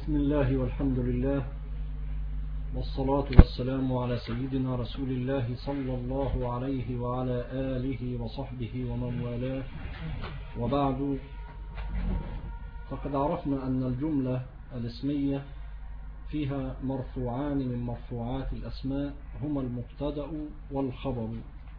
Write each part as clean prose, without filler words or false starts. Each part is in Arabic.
بسم الله والحمد لله والصلاة والسلام على سيدنا رسول الله صلى الله عليه وعلى آله وصحبه ومن والاه، وبعد. فقد عرفنا أن الجملة الاسمية فيها مرفوعان من مرفوعات الأسماء هما المبتدأ والخبر،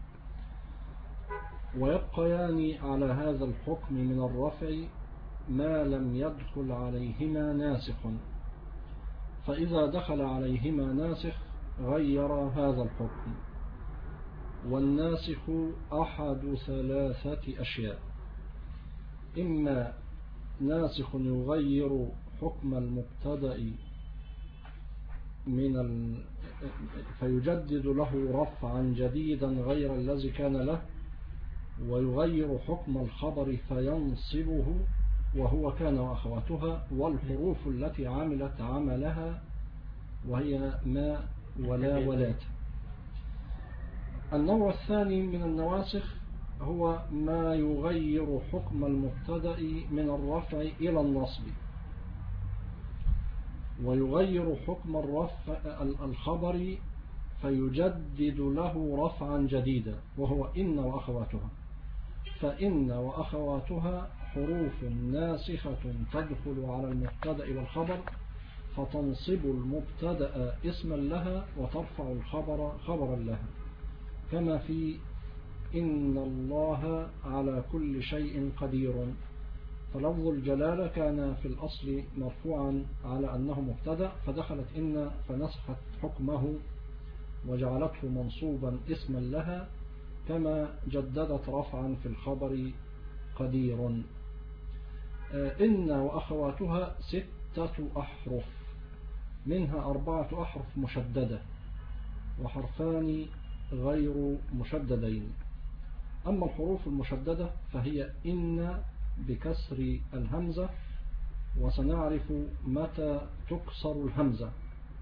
ويبقيان على هذا الحكم من الرفع ما لم يدخل عليهما ناسخ، فإذا دخل عليهما ناسخ غير هذا الحكم. والناسخ أحد ثلاثة أشياء: إما ناسخ يغير حكم المبتدأ فيجدد له رفعا جديدا غير الذي كان له، ويغير حكم الخبر فينصبه وهو كان وأخواتها والحروف التي عملت عملها، وهي ما ولا ولات. النوع الثاني من النواسخ هو ما يغير حكم المبتدأ من الرفع إلى النصب، ويغير حكم الخبر فيجدد له رفعا جديدا، وهو إن وأخواتها. فإن وأخواتها حروف ناسخة تدخل على المبتدأ والخبر، فتنصب المبتدأ اسما لها وترفع الخبر خبرا لها، كما في إن الله على كل شيء قدير. فلفظ الجلالة كان في الأصل مرفوعا على أنه مبتدأ، فدخلت إن فنسخت حكمه وجعلته منصوبا اسما لها، كما جددت رفعا في الخبر قدير. إن وأخواتها 6 أحرف، منها 4 أحرف مشددة وحرفان غير مشددين. أما الحروف المشددة فهي إن بكسر الهمزة، وسنعرف متى تكسر الهمزة،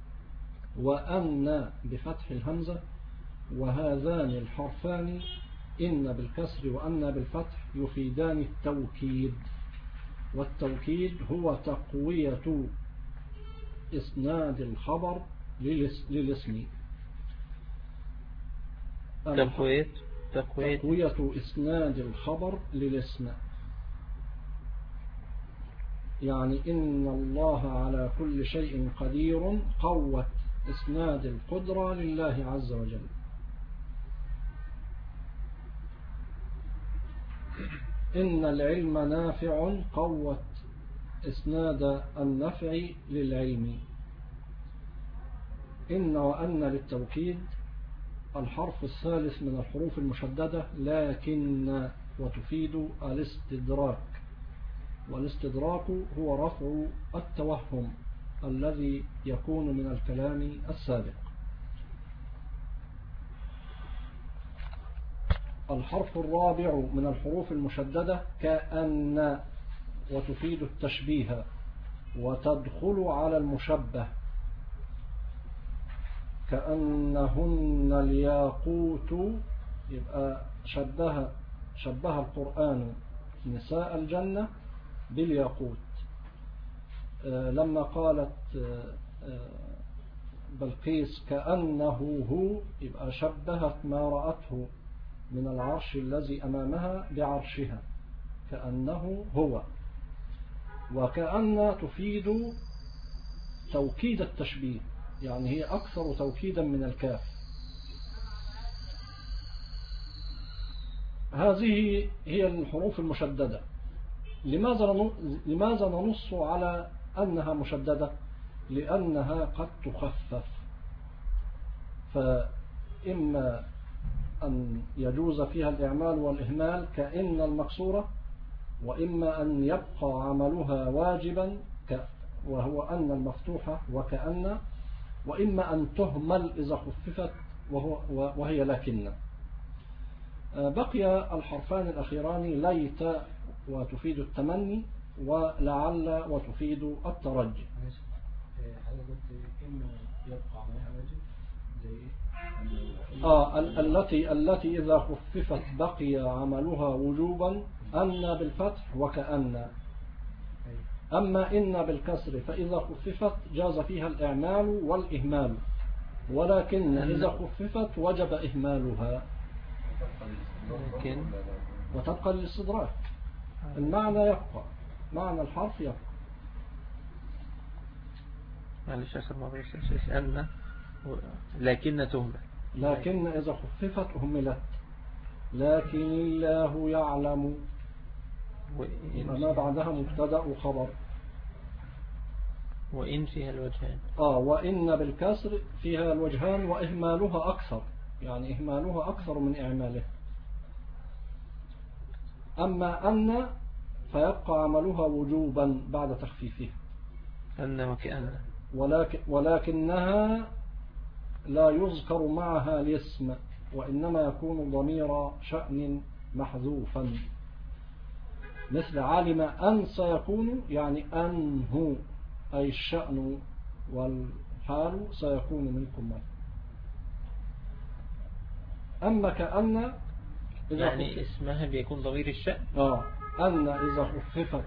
وأن بفتح الهمزة، وهذان الحرفان إن بالكسر وأن بالفتح يفيدان التوكيد، والتوكيد هو تقوية إسناد الخبر للاسم. تقوية إسناد الخبر للاسم، يعني إن الله على كل شيء قدير قوت إسناد القدرة لله عز وجل. إن العلم نافع قوت إسناد النفع للعلم. إن وأن للتوكيد. الحرف الثالث من الحروف المشددة لكن، وتفيد الاستدراك، والاستدراك هو رفع التوهم الذي يكون من الكلام السابق. الحرف الرابع من الحروف المشددة كأن، وتفيد التشبيه وتدخل على المشبه، كأنهن الياقوت، يبقى شبه القرآن نساء الجنة بالياقوت. لما قالت بلقيس كأنه هو، يبقى شبهت ما رأته من العرش الذي أمامها بعرشها، كأنه هو. وكأن تفيد توكيد التشبيه، يعني هي أكثر توكيدا من الكاف. هذه هي الحروف المشددة. لماذا ننص على أنها مشددة؟ لأنها قد تخفف، فإما أن يجوز فيها الإعمال والإهمال كإن المكسورة، وإما أن يبقى عملها واجبا وهو أن المفتوحة وكأن، وإما أن تهمل إذا خففت وهي لكن. بقي الحرفان الأخيران ليت وتفيد التمني، ولعل وتفيد الترجي. التي إذا خففت بقي عملها وجوبا، أن بالفتح وكأن. أما إن بالكسر فإذا خففت جاز فيها الإعمال والإهمال، ولكن إذا خففت وجب إهمالها وتبقى للاستدراك. المعنى يبقى، معنى الحرف يبقى. معلش آخر مرة أن لكن تهمل، لكن إذا خففت أهملت. لكن الله يعلم ما بعدها مبتدأ وخبر. وإن فيها الوجهان. وإن بالكسر فيها الوجهان وإهمالها أكثر، يعني إهمالها أكثر من إعماله. أما أن فيبقى عملها وجوبا بعد تخفيفها. أن وكأن. ولكنها لا يذكر معها الاسم، وإنما يكون ضمير شأن محذوفا، مثل علم أن سيكون، يعني أنه أي الشأن والحال سيكون منكم من. أما كأن يعني اسمها بيكون ضمير الشأن. أن إذا خففت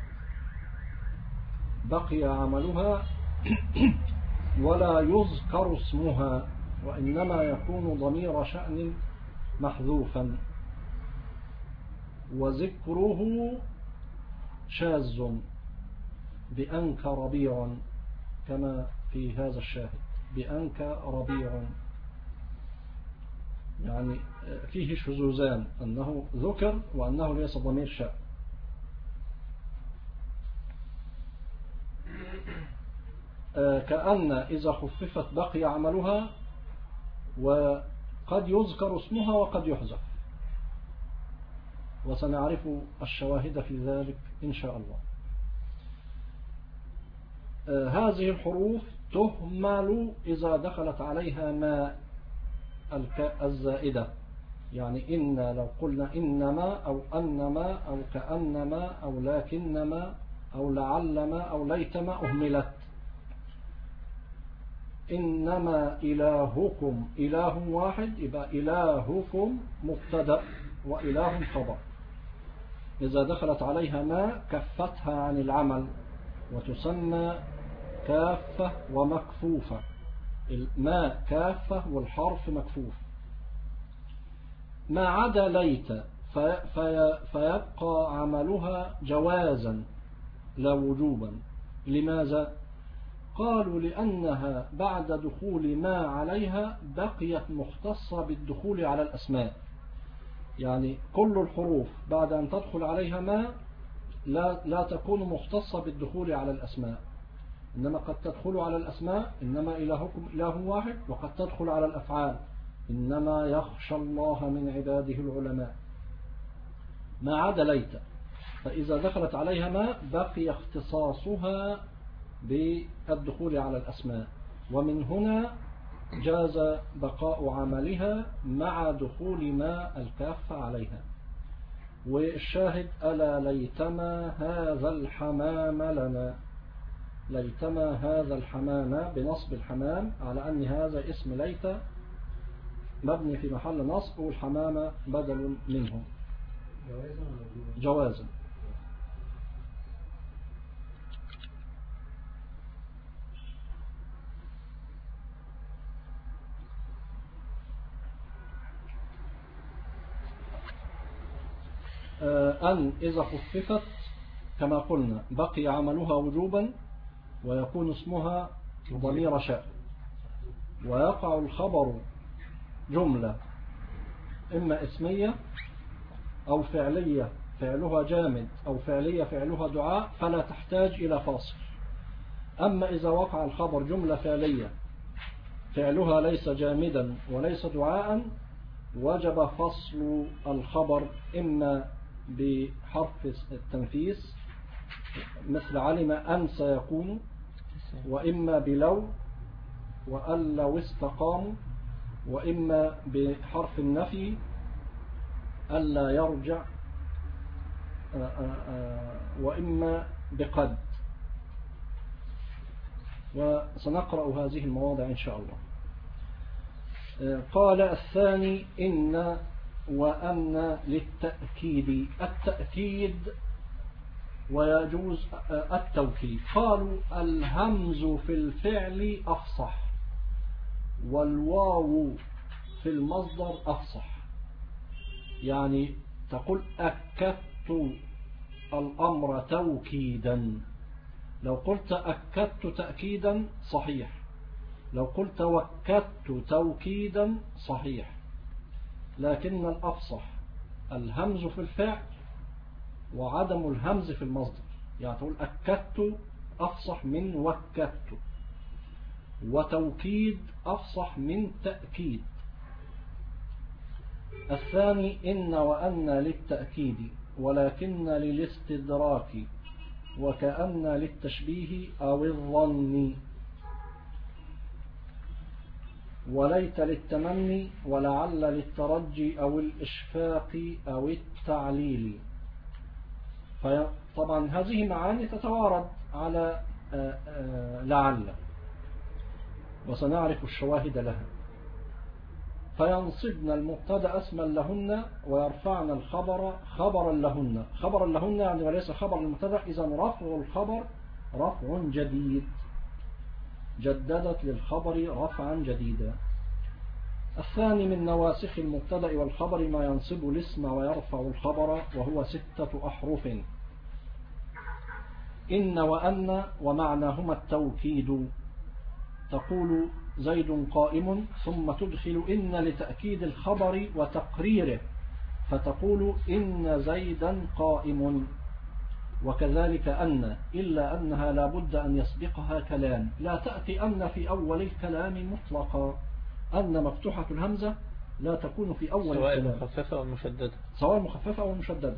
بقي عملها ولا يذكر اسمها، وإنما يكون ضمير شأن محذوفا، وذكره شاذ بأنك ربيع، كما في هذا الشاهد بأنك ربيع، يعني فيه شذوذان، أنه ذكر وأنه ليس ضمير شأن. كأن إذا خففت بقي عملها، وقد يذكر اسمها وقد يحذف، وسنعرف الشواهد في ذلك إن شاء الله. هذه الحروف تهمل إذا دخلت عليها ما الزائدة، يعني إن لو قلنا إنما أو أنما أو كأنما أو لكنما أو لعلما أو ليتما أهملت. إنما إلهكم إله واحد، يبقى إلهكم مبتدأ وإله خبر. إذا دخلت عليها ما كفتها عن العمل، وتسمى كافة ومكفوفة. ما كافة والحرف مكفوف. ما عدا ليت فيبقى عملها جوازا لا وجوبا. لماذا؟ قالوا لأنها بعد دخول ما عليها بقيت مختصة بالدخول على الأسماء، يعني كل الحروف بعد أن تدخل عليها ما لا تكون مختصة بالدخول على الأسماء، إنما قد تدخل على الأسماء إنما إلهكم إله واحد، وقد تدخل على الأفعال إنما يخشى الله من عباده العلماء. ما عدا ليت فإذا دخلت عليها ما بقي اختصاصها بالدخول على الأسماء، ومن هنا جاز بقاء عملها مع دخول ما الكافة عليها. والشاهد ألا ليتما هذا الحمام لنا، ليتما هذا الحمام بنصب الحمام على أن هذا اسم ليت مبني في محل نصب، والحمام بدل منه جوازا. أن إذا خففت كما قلنا بقي عملها وجوبا، ويكون اسمها ضمير شأن، ويقع الخبر جملة إما اسمية أو فعلية فعلها جامد، أو فعلية فعلها دعاء، فلا تحتاج إلى فاصل. أما إذا وقع الخبر جملة فعلية فعلها ليس جامدا وليس دعاء، وجب فصل الخبر إما بحرف التنفيس مثل علم أن سيكون، وإما بلو وأن لو استقاموا، وإما بحرف النفي ألا يرجع، وإما بقد. وسنقرأ هذه المواضع إن شاء الله. قال الثاني إن وأن للتأكيد. التأكيد ويجوز التوكيد. قالوا الهمز في الفعل أفصح والواو في المصدر أفصح. يعني تقول أكدت الأمر توكيدا. لو قلت أكدت تأكيدا صحيح، لو قلت وكدت توكيدا صحيح، لكن الأفصح الهمز في الفعل وعدم الهمز في المصدر. يعني تقول أكدت أفصح من وكدت، وتوكيد أفصح من تأكيد. الثاني إن وأن للتأكيد ولكن للاستدراك وكأن للتشبيه أو الظن وليت للتمني ولعل للترجي أو الإشفاق أو التعليل. طبعا هذه معاني تتوارد على لعل، وسنعرف الشواهد لها. فينصبن المبتدا اسما لهن ويرفعن الخبر خبرا لهن. خبرا لهن يعني وليس خبر المبتدا، إذا رفع الخبر رفع جديد، جددت للخبر رفعا جديدا. الثاني من نواسخ المبتدا والخبر ما ينصب الاسم ويرفع الخبر، وهو 6 أحرف: إن وأن، ومعناهما التوكيد. تقول زيد قائم، ثم تدخل إن لتأكيد الخبر وتقريره، فتقول إن زيدا قائم. وكذلك أن، إلا أنها لا بد أن يسبقها كلام، لا تأتي أن في أول الكلام مطلقا. أن مفتوحة الهمزة لا تكون في أول الكلام، سواء مخففة أو مشددة، سواء مخففة أو مشددة.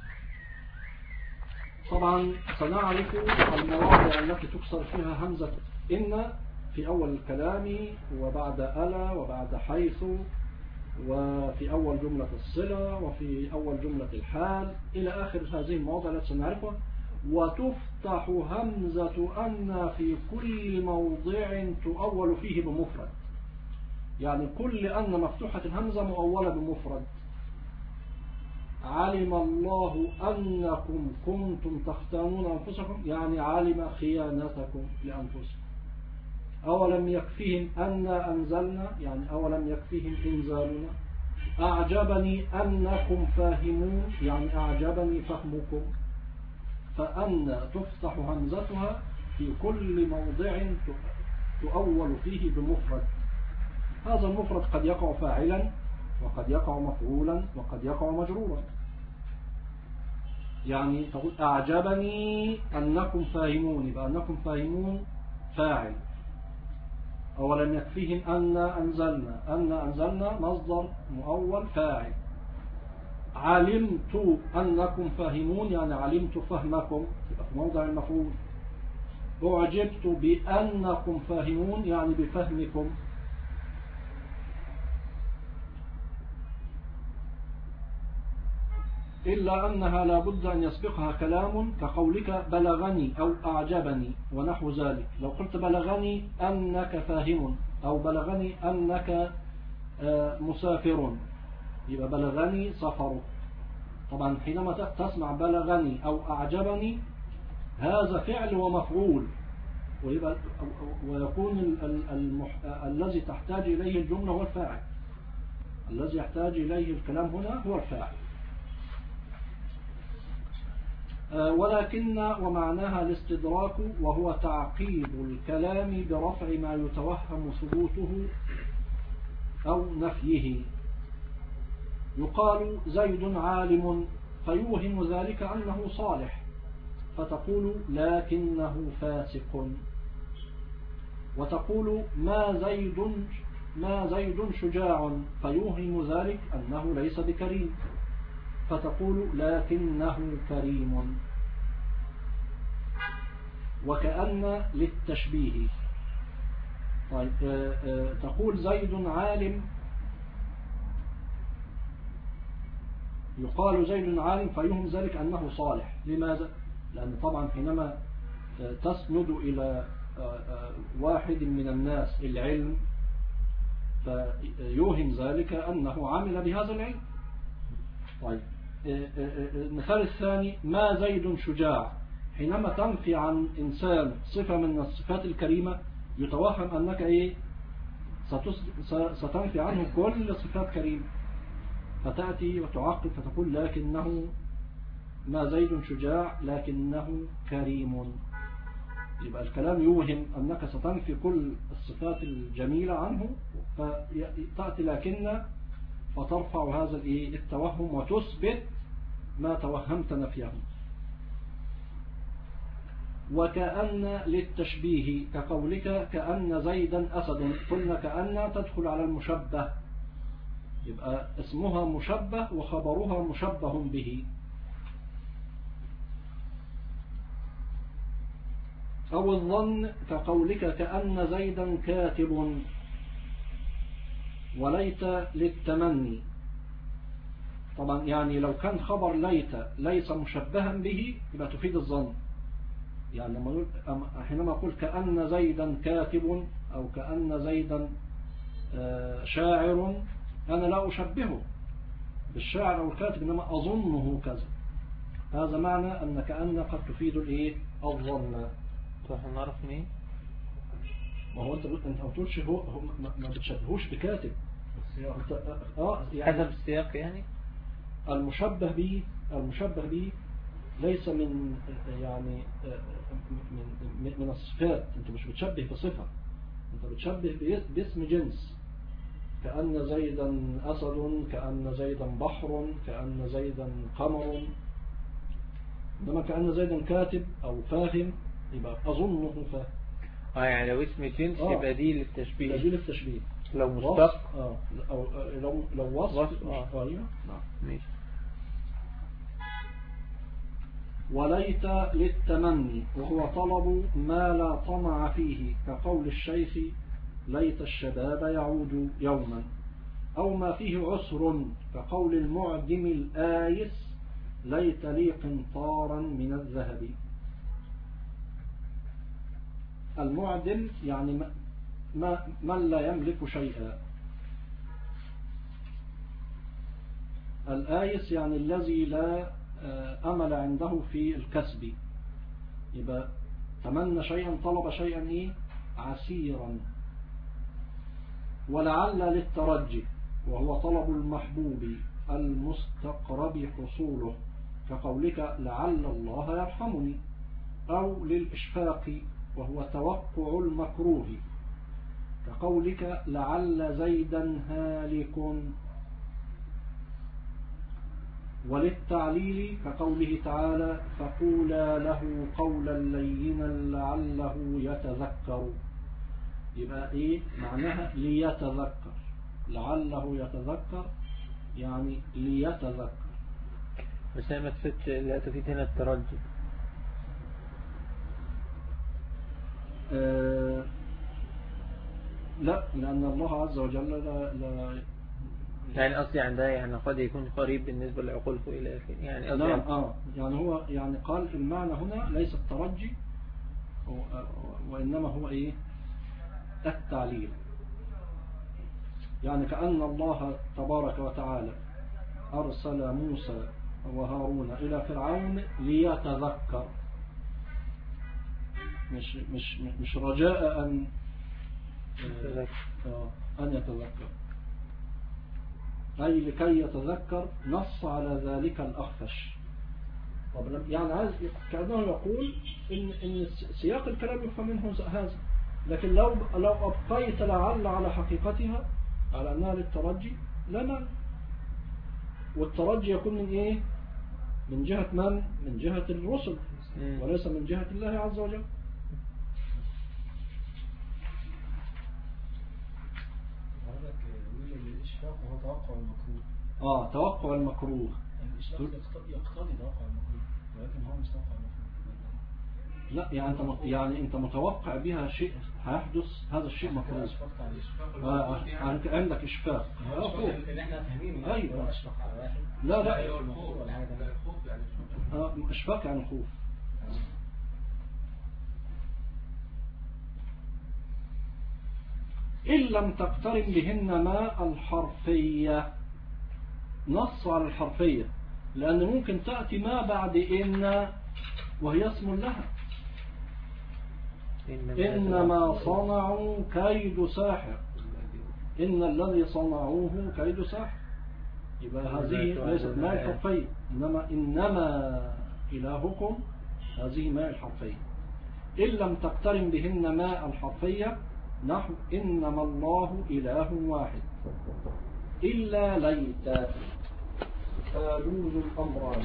طبعا سنعرف المواضع التي تكسر فيها همزة إن في أول الكلام، وبعد ألا، وبعد حيث، وفي أول جملة الصلة، وفي أول جملة الحال، إلى آخر هذه المواضع التي سنعرفها. وتفتح همزة أن في كل موضع تؤول فيه بمفرد. يعني كل أن مفتوحة الهمزة مؤولة بمفرد. علم الله أنكم كنتم تختانون أنفسكم، يعني علم خيانتكم لأنفسكم. أولم يكفيهم أنا أنزلنا، يعني أولم يكفيهم إنزالنا. أعجبني أنكم فاهمون، يعني أعجبني فهمكم. فأن تفتح همزتها في كل موضع تؤول فيه بمفرد. هذا المفرد قد يقع فاعلا، وقد يقع مفعولا، وقد يقع مجرورا. يعني تقول أعجبني أنكم فاهمون، يبقى أنكم فاهمون فاعل. أولم يكفيهم أن أنزلنا، أن أنزلنا مصدر مؤول فاعل. علمت أنكم فاهمون، يعني علمت فهمكم، يبقى في موضع المفعول. أعجبت بأنكم فاهمون، يعني بفهمكم. إلا أنها لا بد أن يسبقها كلام، كقولك بلغني أو أعجبني ونحو ذلك. لو قلت بلغني أنك فاهم، أو بلغني أنك مسافر، يبقى بلغني سفر. طبعا حينما تسمع بلغني أو أعجبني، هذا فعل ومفعول، ويكون الذي تحتاج إليه الجملة هو الفاعل. الذي يحتاج إليه الكلام هنا هو الفاعل. ولكن ومعناها الاستدراك، وهو تعقيب الكلام برفع ما يتوهم ثبوته أو نفيه. يقال زيد عالم، فيوهم ذلك أنه صالح، فتقول لكنه فاسق. وتقول ما زيد شجاع، فيوهم ذلك أنه ليس بكريم، فتقول لكنه كريم. وكأن للتشبيه. طيب تقول زيد عالم، يقال زيد عالم فيهم ذلك أنه صالح. لماذا؟ لأن طبعا حينما تسند إلى واحد من الناس العلم، فيوهم ذلك أنه عمل بهذا العلم. طيب المثال الثاني ما زيد شجاع، حينما تنفي عن إنسان صفة من الصفات الكريمة يتوهم أنك إيه ستنفي عنه كل صفات كريمة، فتأتي وتعقب فتقول لكنه ما زيد شجاع لكنه كريم. يبقى الكلام يوهم أنك ستنفي كل الصفات الجميلة عنه، فتأتي لكن فترفع هذا التوهم وتثبت ما توهمت نفيه. وكأن للتشبيه كقولك كأن زيدا أسد، قلنا كأن تدخل على المشبه، يبقى اسمها مشبه وخبرها مشبه به. أو الظن كقولك كأن زيدا كاتب، وليت للتمني. طبعا يعني لو كان خبر ليت ليس مشبها به يبقى تفيد الظن. يعني حينما أقول كأن زيدا كاتب أو كأن زيدا شاعر، أنا لا أشبهه بالشاعر أو الكاتب، إنما أظنه كذا. هذا معنى أن كأن قد تفيد الظن. فاحنا نعرف مين؟ ما هو أنت ما بتقولش هو ما بتشبهوش بكاتب. يعني حسب السياق. يعني المشبه به ليس من يعني من الصفات. انت مش بتشبه بصفة، انت بتشبه باسم جنس. كأن زيدا أسد، كأن زيدا بحر، كأن زيدا قمر. إنما كأن زيدا كاتب أو فاهم يبقى أظنه فاهم. يعني لو اسم جنس يبقى دي للتشبيه. دي للتشبيه. لو مشتق أو لو وصف. نعم ماشي. وليت للتمني وهو طلب ما لا طمع فيه، كقول الشيخ ليت الشباب يعود يوما. أو ما فيه عسر، كقول المعدم الآيس ليت لي قنطارا من الذهب. المعدم يعني من لا يملك شيئا. الآيس يعني الذي لا أمل عنده في الكسب. يبقى تمنى شيئا، طلب شيئا عسيرا. ولعل للترجي وهو طلب المحبوب المستقرب حصوله، كقولك لعل الله يرحمني. أو للإشفاق وهو توقع المكروه، كقولك لعل زيدا هالك. وللتعليل كقوله تعالى فقولا له قولا لينا لعله يتذكر. يبقى معناها ليتذكر، لعله يتذكر يعني ليتذكر. بس ما تفيدش، لا تفيد هنا الترجي. لا، لأن الله عز وجل لا يعني قصدي عندها يعني قد يكون قريب بالنسبة لعقولكم إلى آخره. يعني قصدي يعني هو يعني قال المعنى هنا ليس الترجي وإنما هو التعليل. يعني كأن الله تبارك وتعالى أرسل موسى وهارون إلى فرعون ليتذكر، مش رجاء أن يتذكر، أي لكي يتذكر. نص على ذلك الأخفش. يعني عايز كأنه يقول إن سياق الكلام يفهم منه هذا، لكن لو أبقيت لعل على حقيقتها على أنها للترجي لا معنى. والترجي يكون من من جهة من؟ من جهة الرسل وليس من جهة الله عز وجل. وهو توقع المكروه. توقع المكروه. يقتضي توقع المكروه، ولكن هو مش توقع المكروه. لا، يعني انت متوقع بها شيء هيحدث، هذا الشيء مكروه. عندك اشفاق. اللي احنا فاهمينه. ايوه. اشفق على واحد. لا الخوف ولا حاجه ثانيه. الخوف يعني اشفاق يعني خوف. إن لم تقترن بهن ما الحرفية. نص على الحرفية، لأن ممكن تأتي ما بعد إن وهي اسم لها. إنما صنعوا كيد ساحر، إن الذي صنعوه كيد ساحر، يبقى هذه ليست ماء الحرفية، إنما إلهكم هذه ماء الحرفية. إن لم تقترن بهن ماء الحرفية نحو إنما الله إله واحد إلا ليت فيجوز الأمران.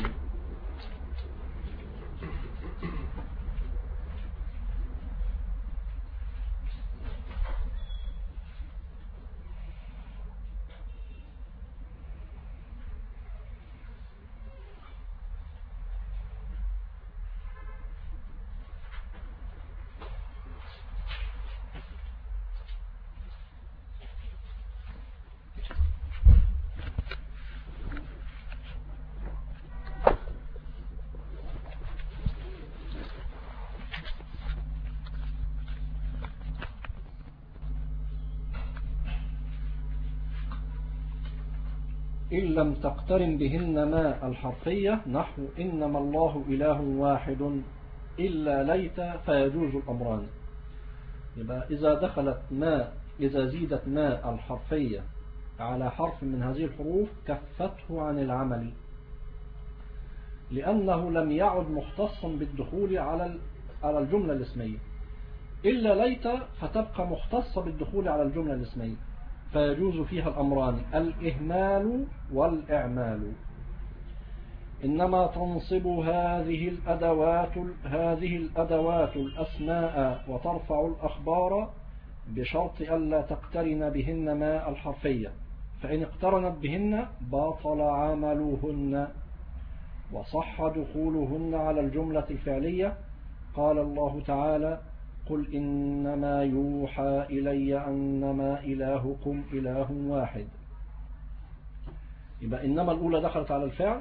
إن لم تقترن بهن ماء الحرفية نحو إنما الله إله واحد إلا ليت فيجوز الأمران. يبقى إذا زيدت ماء الحرفية على حرف من هذه الحروف كفته عن العمل، لأنه لم يعد مختصا بالدخول على الجملة الاسمية. إلا ليت فتبقى مختصة بالدخول على الجملة الاسمية، فيجوز فيها الأمران الإهمال والإعمال. إنما تنصب هذه الأدوات الأسماء وترفع الأخبار بشرط ألا تقترن بهن ماء الحرفية، فإن اقترنت بهن باطل عملهن وصح دخولهن على الجملة الفعلية. قال الله تعالى: قل إنما يوحى إلي أنما إلهكم إله واحد. يبقى إنما الأولى دخلت على الفعل،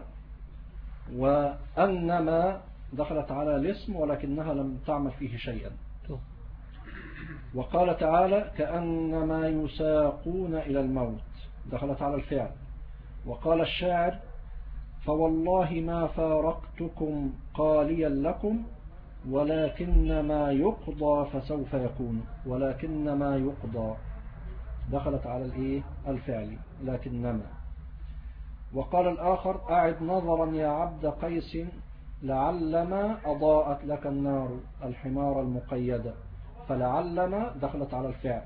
وأنما دخلت على الاسم ولكنها لم تعمل فيه شيئا. وقال تعالى: كأنما يساقون إلى الموت، دخلت على الفعل. وقال الشاعر: فوالله ما فارقتكم قاليا لكم ولكنما يقضى فسوف يكون، ولكنما يقضى دخلت على الفعل لكنما. وقال الآخر: أعد نظرا يا عبد قيس لعلما أضاءت لك النار الحمار المقيدة، فلعلما دخلت على الفعل.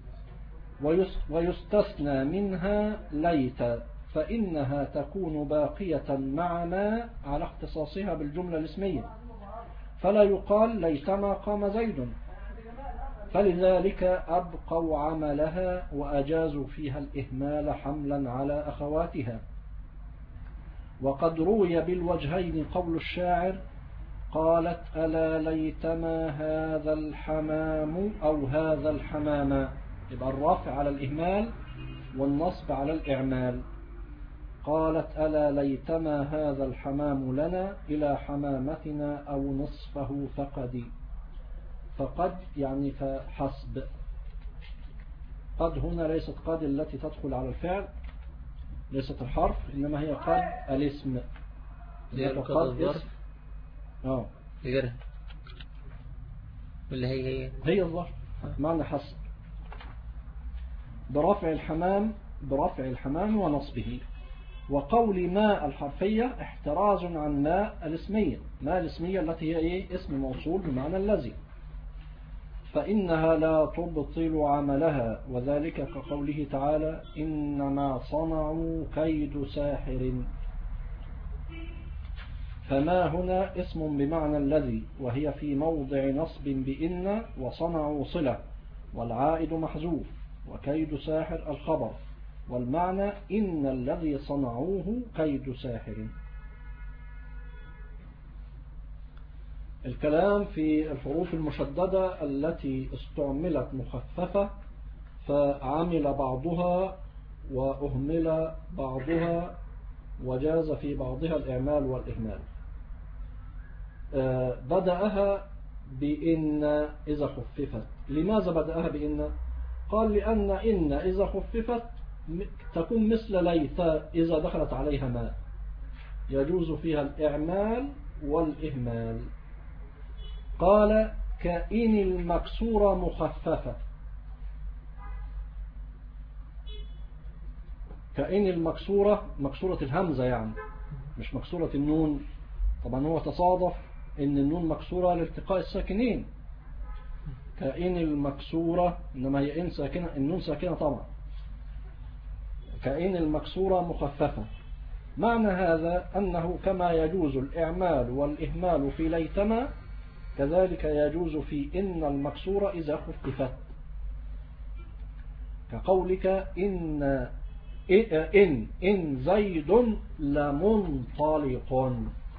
ويستثنى منها ليت، فإنها تكون باقية مع ما على اختصاصها بالجملة الاسمية، فلا يقال ليتما قام زيد، فلذلك أبقوا عملها وأجازوا فيها الإهمال حملا على أخواتها. وقد روي بالوجهين قول الشاعر: قالت ألا ليتما هذا الحمام أو هذا الحمام، يبقى الرفع على الإهمال والنصب على الإعمال. قالت ألا ليتما هذا الحمام لنا إلى حمامتنا أو نصفه فقد يعني فحسب. قد هنا ليست قد التي تدخل على الفعل، ليست الحرف، إنما هي قد الاسم. قد الظرف غيرها ولا هي الظرف معنى حسب، برفع الحمام ونصبه. وقول ماء الحرفية احتراز عن ماء الاسمية، ماء الاسمية التي هي اسم موصول بمعنى الذي، فإنها لا تبطل عملها، وذلك كقوله تعالى: إنما صنعوا كيد ساحر. فما هنا اسم بمعنى الذي، وهي في موضع نصب بإن، وصنعوا صلة والعائد محذوف، وكيد ساحر الخبر، والمعنى إن الذي صنعوه كيد ساحر. الكلام في الحروف المشددة التي استعملت مخففة فعمل بعضها وأهمل بعضها وجاز في بعضها الإعمال والإهمال. بدأها بإن إذا خففت. لماذا بدأها بإن؟ قال لأن إن إذا خففت تكون مثل ليت إذا دخلت عليها ماء، يجوز فيها الإعمال والإهمال. قال كإن المكسورة مخففة. كإن المكسورة مكسورة الهمزة يعني، مش مكسورة النون. طبعا هو تصادف ان النون مكسورة لالتقاء الساكنين. كإن المكسورة، انما هي إن ساكنة، النون ساكنة طبعا. كإن المكسورة مخففة. معنى هذا أنه كما يجوز الإعمال والإهمال في ليتما، كذلك يجوز في إن المكسورة إذا خففت، كقولك إن زيد لمنطلق.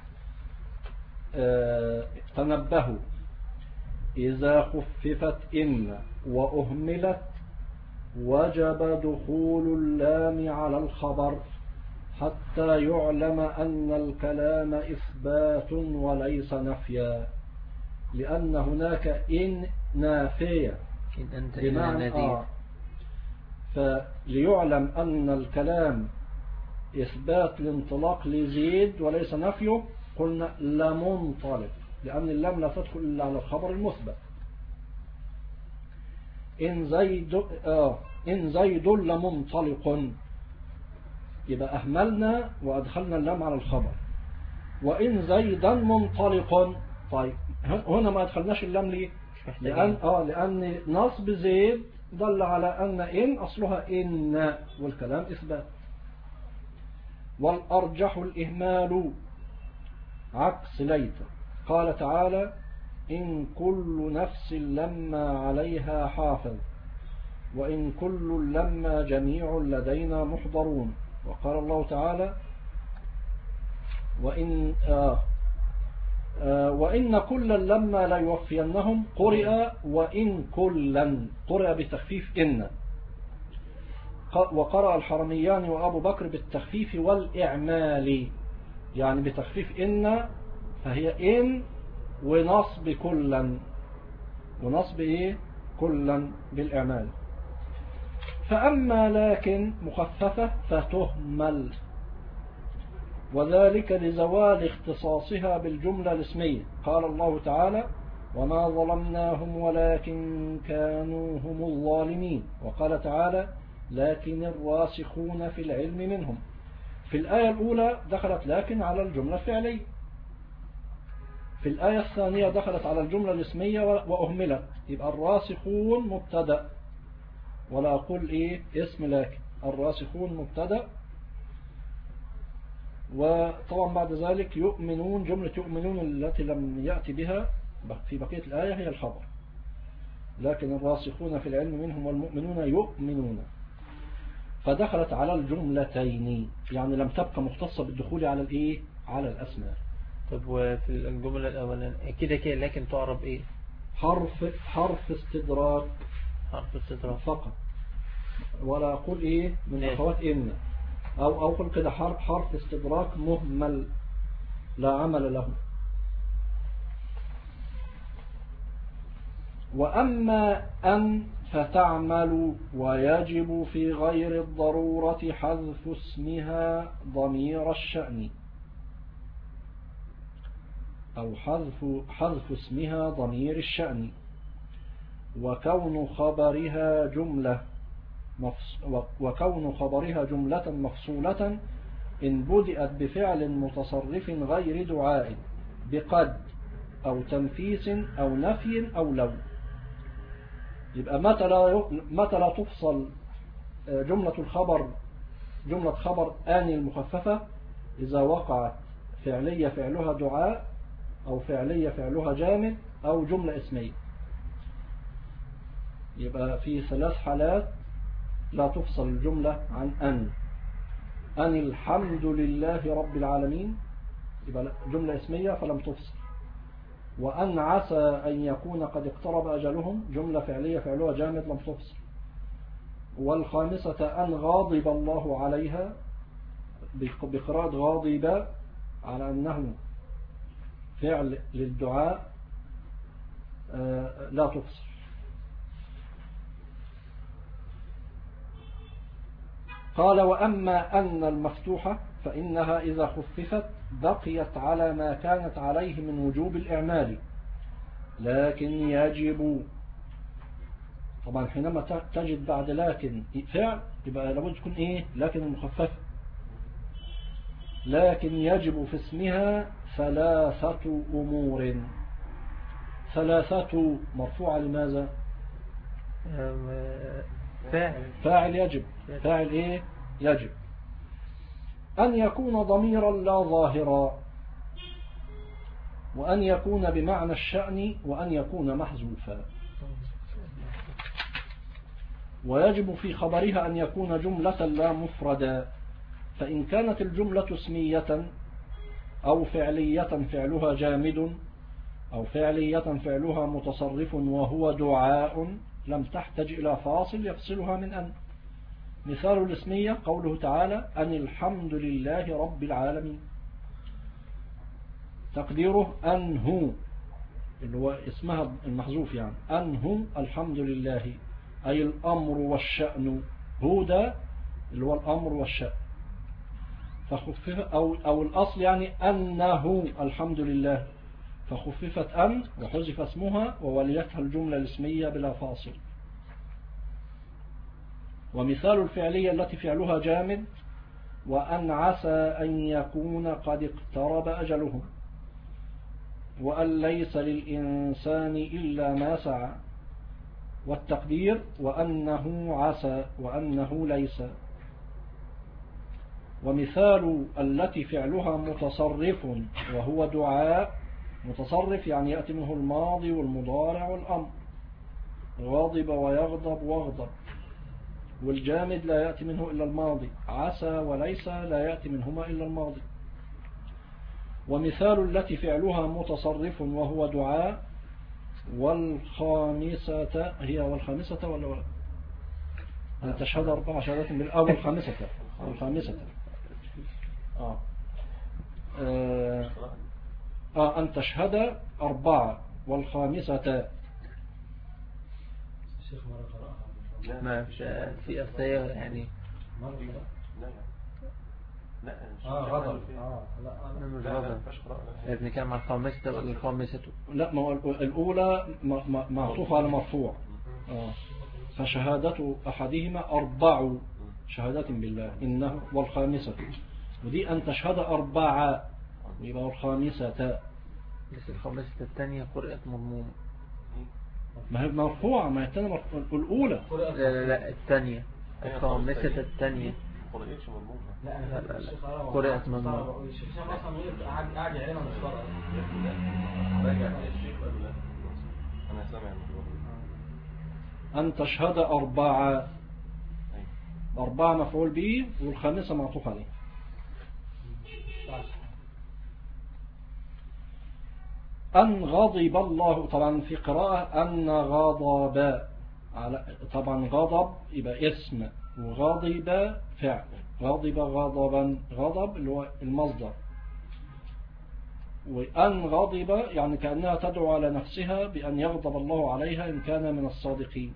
تنبهوا، إذا خففت إن وأهملت وجب دخول اللام على الخبر حتى يعلم أن الكلام إثبات وليس نفيا، لأن هناك إن نافية بمعنى فليعلم أن الكلام إثبات الانطلاق لزيد وليس نفيه، قلنا لمنطلق، لأن اللام لا تدخل إلا على الخبر المثبت. إن زيد لمنطلق، يبقى أهملنا وأدخلنا اللام على الخبر. وإن زيدا منطلق، طيب هنا ما أدخلناش اللام ليه؟ لأن نصب زيد دل على أن إن أصلها إن، والكلام إثبات. والأرجح الإهمال عكس ليت. قال تعالى إن كل نفس لما عليها حافظ وإن كل لما جميع لدينا محضرون. وقال الله تعالى وإن كلا لما لا يوفينهم، قرئ وإن كلا، قرئ بتخفيف إن. وقرأ الحرميان وأبو بكر بالتخفيف والإعمال، يعني بتخفيف إن فهي إن ونصب كلا، ونصب كلا بالإعمال. فأما لكن مخففة فتهمل، وذلك لزوال اختصاصها بالجملة الاسمية. قال الله تعالى وما ظلمناهم ولكن كانوا هم الظالمين. وقال تعالى لكن الراسخون في العلم منهم. في الآية الأولى دخلت لكن على الجملة الفعلية، في الآية الثانية دخلت على الجملة الاسمية وأهملت، يبقى الراسخون مبتدأ، ولا أقول اسم لكن، الراسخون مبتدأ. وطبعا بعد ذلك يؤمنون، جملة يؤمنون التي لم يأتي بها في بقية الآية هي الخبر، لكن الراسخون في العلم منهم والمؤمنون يؤمنون، فدخلت على الجملتين، يعني لم تبقى مختصة بالدخول على على الأسماء. طب وفي الجملة الأولانية كده لكن تعرب حرف استدراك، حرف استدراك فقط، ولا أقول من أخوات إن، أو أقول كده حرف استدراك مهمل لا عمل له. وأما أن فتعمل ويجب في غير الضرورة حذف اسمها ضمير الشأن، أو حذف اسمها ضمير الشأن، وكون خبرها جملة مفصولة إن بدأت بفعل متصرف غير دعاء بقد أو تنفيس أو نفي أو لو. يبقى متى لا تفصل جملة خبر آن المخففة؟ إذا وقعت فعلية فعلها دعاء، أو فعلية فعلها جامد، أو جملة اسمية. يبقى في 3 حالات لا تفصل الجملة عن أن الحمد لله رب العالمين، يبقى جملة اسمية فلم تفصل. وأن عسى أن يكون قد اقترب أجلهم، جملة فعلية فعلها جامد لم تفصل. والخامسة أن غاضب الله عليها، بقراءة غاضب على أنه فعل للدعاء لا تفصل. قال وأما أن المفتوحة فإنها إذا خففت بقيت على ما كانت عليه من وجوب الإعمال، لكن يجب. طبعا حينما تجد بعد لكن فعل يبقى لابد تكون ايه؟ لكن المخففة. لكن يجب في اسمها ثلاثة أمور. ثلاثة مرفوعة لماذا؟ فاعل يجب. فاعل ايه؟ يجب. أن يكون ضميرا لا ظاهرا، وأن يكون بمعنى الشأن، وأن يكون محذوفا. ويجب في خبرها أن يكون جملة لا مفردا، فإن كانت الجملة اسمية أو فعلية فعلها جامد، أو فعلية فعلها متصرف وهو دعاء، لم تحتج إلى فاصل يفصلها من أن. مثال الاسمية قوله تعالى أن الحمد لله رب العالمين، تقديره أنه، اللي هو اسمها المحذوف يعني، أنه الحمد لله، أي الأمر والشأن. هو ده اللي هو الأمر والشأن، فخفف أو الأصل يعني أنه الحمد لله، فخففت أن وحذف اسمها ووليتها الجملة الاسمية بلا فاصل. ومثال الفعلية التي فعلها جامد وأن عسى أن يكون قد اقترب أجلهم، وأن ليس للإنسان إلا ما سعى، والتقدير وأنه عسى وأنه ليس. ومثال التي فعلها متصرف وهو دعاء، متصرف يعني يأتي منه الماضي والمضارع والأمر، غاضب ويغضب واغضب. والجامد لا يأتي منه إلا الماضي، عسى وليس لا يأتي منهما إلا الماضي. ومثال التي فعلها متصرف وهو دعاء، والخامسة هي والخامسة ولا أن تشهد 4 شهادات بالأول الخامسة أن تشهد 4 والخامسة. ما في أصلية يعني غضب. لا ابن كان مع الخامسة ولا الخامسة؟ لا، ما هو الأولى معطوفة على مرفوع. فشهادة أحدهما 4 شهادات بالله إنه، والخامسة، ودي أن تشهد 4 يبقى الخامسة. بس الخامسة الثانية قرأت مضمومة. ما هي مرفوعة، ما هي الثانية الأولى. لا الثانية، الخامسة الثانية قرأتش مضمومة. لا قرأت مضمومة. الشيخ أصلا قاعد يعلمها مش قرأ. أنا سامع أن تشهد 4 مفعول به، والخامسة معطوف عليه. أن غضب الله، طبعا في قراءة أن غضب، طبعا غضب يبقى اسم، وغضب فعل. غضب غضبا، غضب اللي هو المصدر، وأن غضب يعني كأنها تدعو على نفسها بأن يغضب الله عليها إن كان من الصادقين.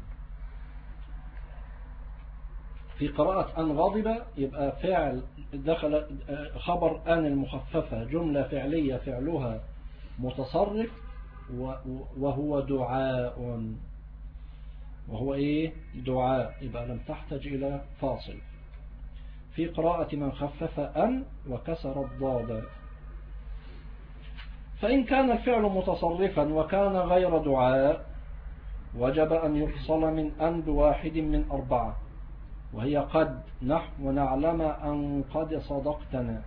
في قراءة أن غضب يبقى فعل دخل خبر أن المخففة، جملة فعلية فعلها متصرف وهو دعاء، وهو إيه؟ دعاء، يبقى لم تحتاج إلى فاصل. في قراءة من خفف أن وكسر الضاد. فإن كان الفعل متصرفا وكان غير دعاء وجب أن يفصل من أن بواحد من 4، وهي قد، نحو نعلم أن قد صدقتنا،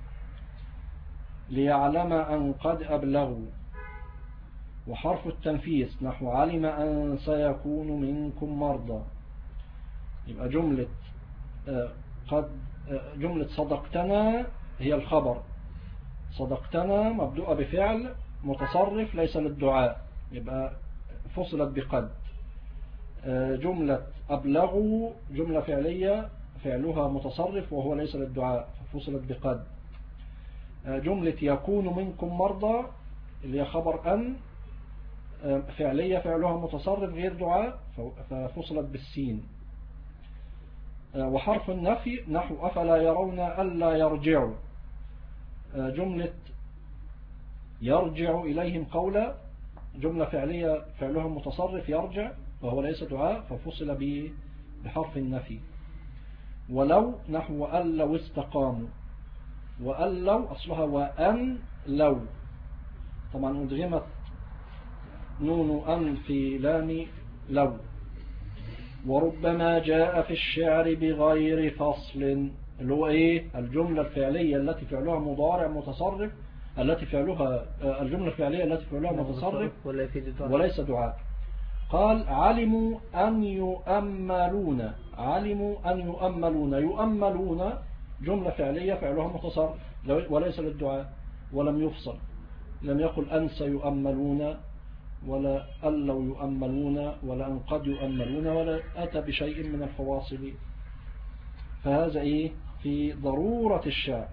ليعلم أن قد أبلغوا. وحرف التنفيس نحو علم أن سيكون منكم مرضى. يبقى جملة صدقتنا هي الخبر، صدقتنا مبدوءة بفعل متصرف ليس للدعاء، يبقى فصلت بقد. جملة أبلغوا جملة فعلية فعلها متصرف وهو ليس للدعاء، ففصلت بقد. جملة يكون منكم مرضى اللي هي خبر أن فعلية فعلها متصرف غير دعاء، ففصلت بالسين. وحرف النفي نحو أفلا يرون ألا يرجعوا، جملة يرجع إليهم قولا جملة فعلية فعلها متصرف يرجع وهو ليس دعاء ففصل بحرف النفي. ولو نحو أن لو استقاموا، وأن لو أصلها وأن لو، طبعا أدغمت نون أن في لام لو. وربما جاء في الشعر بغير فصل، اللي هو إيه؟ الجملة الفعلية التي فعلها مضارع متصرف، التي فعلها الجملة الفعلية التي فعلها متصرف وليس دعاء. قال علموا أن يؤملون، علموا أن يؤملون، يؤملون جملة فعلية فعلها متصرف وليس للدعاء ولم يفصل، لم يقل أن سيؤملون ولا أن لو يؤملون ولا أن قد يؤملون ولا أتى بشيء من الفواصل. فهذا إيه؟ في ضرورة الشعر.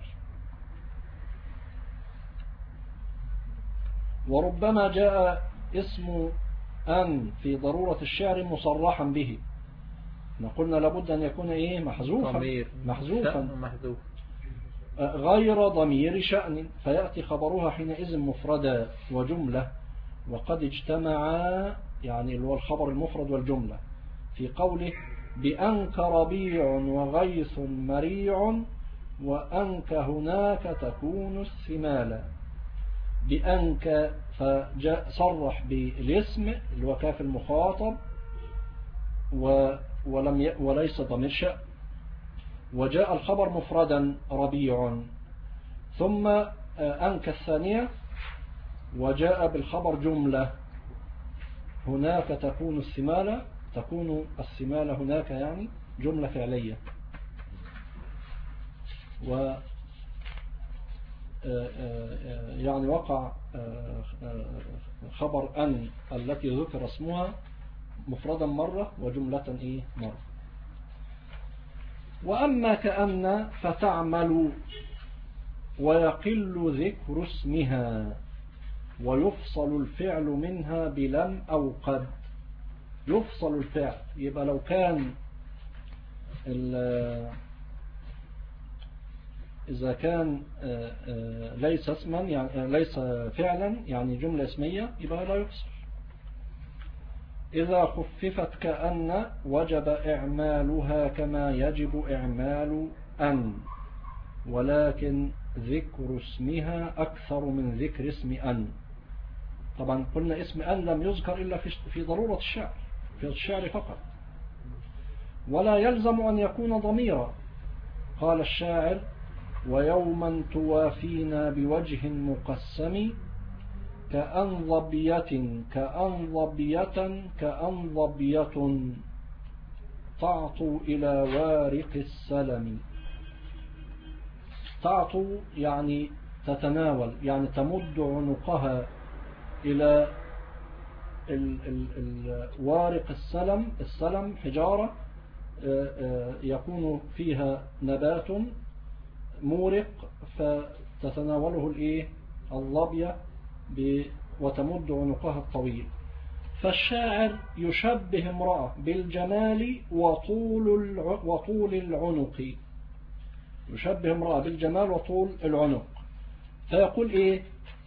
وربما جاء اسم أن في ضرورة الشعر مصرحا به، قلنا لابد أن يكون إيه؟ محذوفا غير ضمير شأن، فيأتي خبرها حينئذ مفردا وجملة، وقد اجتمعا، يعني اللي هو الخبر المفرد والجملة، في قوله بأنك ربيع وغيث مريع وأنك هناك تكون الثمالا. بأنك فجاء صرح بالاسم اللي هو كاف المخاطب وليس ضمير شأن، وجاء الخبر مفردا ربيع، ثم أنك الثانية وجاء بالخبر جملة هناك تكون الثمالة، تكون الثمالة هناك يعني جملة فعلية. و يعني وقع خبر أن التي ذكر اسمها مفردا مرة وجملة إيه مرة. وأما كأن فتعمل ويقل ذكر اسمها ويفصل الفعل منها بلم أو قد. يفصل الفعل يبقى لو كان إذا كان ليس اسما يعني ليس فعلا يعني جملة اسمية يبقى لا يفصل. إذا خففت كأن وجب إعمالها كما يجب إعمال أن، ولكن ذكر اسمها أكثر من ذكر اسم أن. طبعا قلنا اسم أن لم يذكر إلا في ضرورة الشعر، في الشعر فقط، ولا يلزم أن يكون ضميرا. قال الشاعر ويوما توافينا بوجه مقسم كأن ضبية كأن ضبية كأن ضبية تعطو إلى وارق السلم. تعطو يعني تتناول، يعني تمد عنقها إلى وارق السلم. السلم حجارة يكون فيها نبات مورق فتتناوله الظبية وتمد عنقها الطويل. فالشاعر يشبه امرأة بالجمال وطول العنق، يشبه امرأة بالجمال وطول العنق، فيقول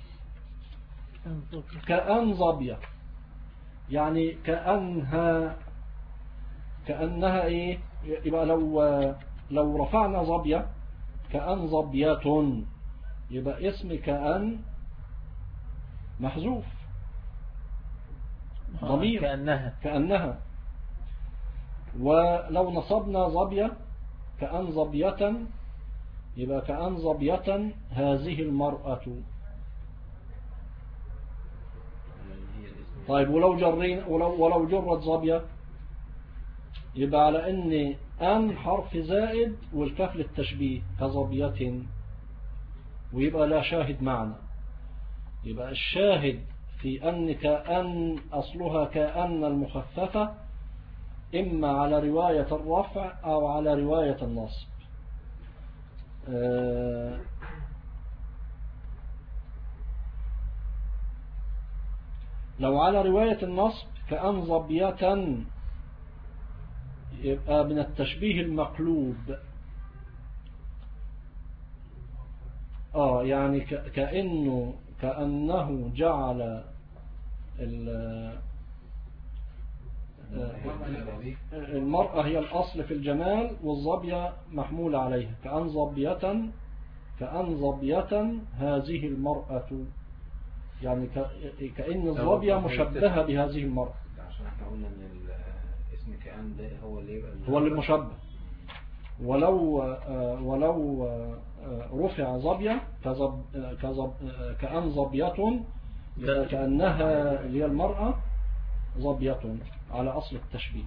كأن ظبية، يعني كأنها يبقى لو رفعنا ظبية كأن ظبية يبقى اسم كأن محذوف ضمير كأنها. ولو نصبنا ظبية كأن ظبية يبقى كأن ظبية هذه المرأة. طيب ولو جرت ظبية يبقى على أن حرف زائد والكاف للتشبيه كظبية، ويبقى لا شاهد معنا. يبقى الشاهد في أن كأن أصلها كأن المخففة إما على رواية الرفع أو على رواية النصب. لو على رواية النصب كأن ظبية يبقى من التشبيه المقلوب، يعني كأنه جعل المرأة هي الأصل في الجمال، والظبية محمولة عليها. كأن ظبية هذه المرأة، يعني كأن الظبية مشبهة بهذه المرأة. عشان احنا قلنا ان الاسم كأن ده هو اللي مشبه. ولو رفع ظبية كأن ظبية، كأنها هي المرأة ظبية على أصل التشبيه.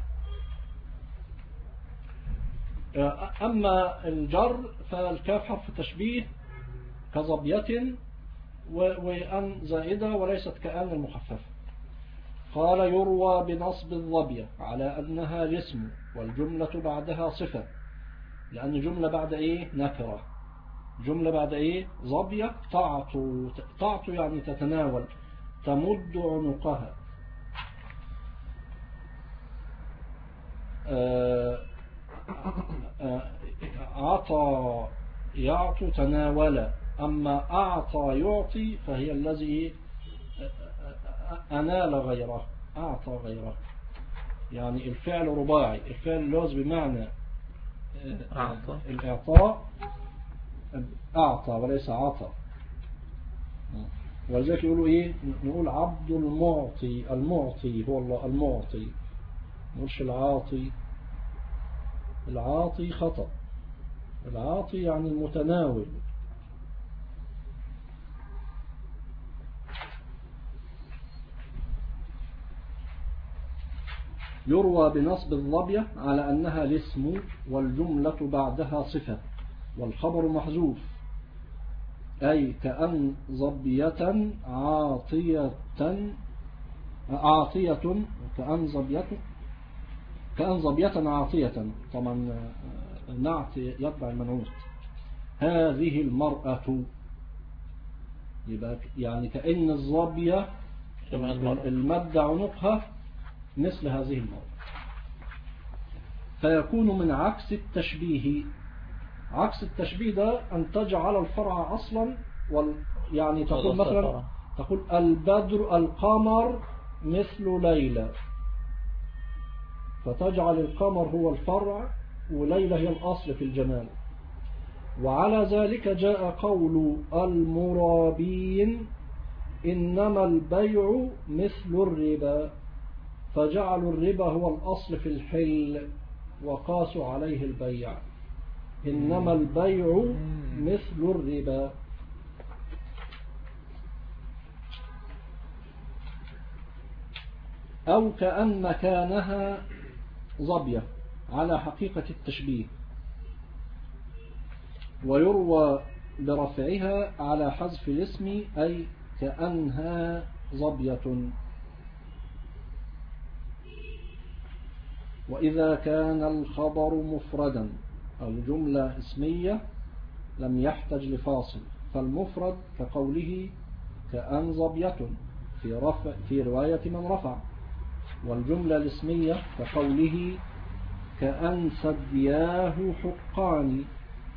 أما الجر فالكاف حرف تشبيه كظبية، وأن زائدة وليست كأن المخففة. قال يروى بنصب الظبية على أنها الاسم والجملة بعدها صفة، لأن جملة بعد إيه نكرة. جملة بعد إيه ظبية، تعطو يعني تتناول، تمد عنقها. عطى يعطو تناول. أما أعطى يعطي فهي الذي أنال غيره، أعطى غيره. يعني الفعل رباعي، الفعل اللوز بمعنى الإعطاء، أعطى وليس عطى. ولذلك يقولوا إيه، نقول عبد المعطي. المعطي هو الله المعطي، مش العاطي. العاطي خطأ. العاطي يعني المتناول. يروى بنصب الظبية على أنها الاسم والجملة بعدها صفة والخبر محذوف، أي كأن ظبية عاطية، كأن ظبية عاطية. طبعا نعت يتبع المنعوت. هذه المرأة، يبقى يعني كأن الظبية المد عنقها مثل هذه المرأة. فيكون من عكس التشبيه. عكس التشبيه ده أن تجعل الفرع أصلا، يعني تقول مثلا البدر القمر مثل ليلى، فتجعل القمر هو الفرع وليلى هي الأصل في الجمال. وعلى ذلك جاء قول المرابين إنما البيع مثل الربا، فجعلوا الربا هو الأصل في الحل وقاسوا عليه البيع. إنما البيع مثل الربا. أو كأن مكانها ظبية على حقيقة التشبيه، ويروى برفعها على حذف الاسم، أي كأنها ظبية. وإذا كان الخبر مفردا أو جملة اسمية لم يحتج لفاصل، فالمفرد كقوله كأن ظبية في رواية من رفع، والجملة الاسمية كقوله كأن ثدياه حقان.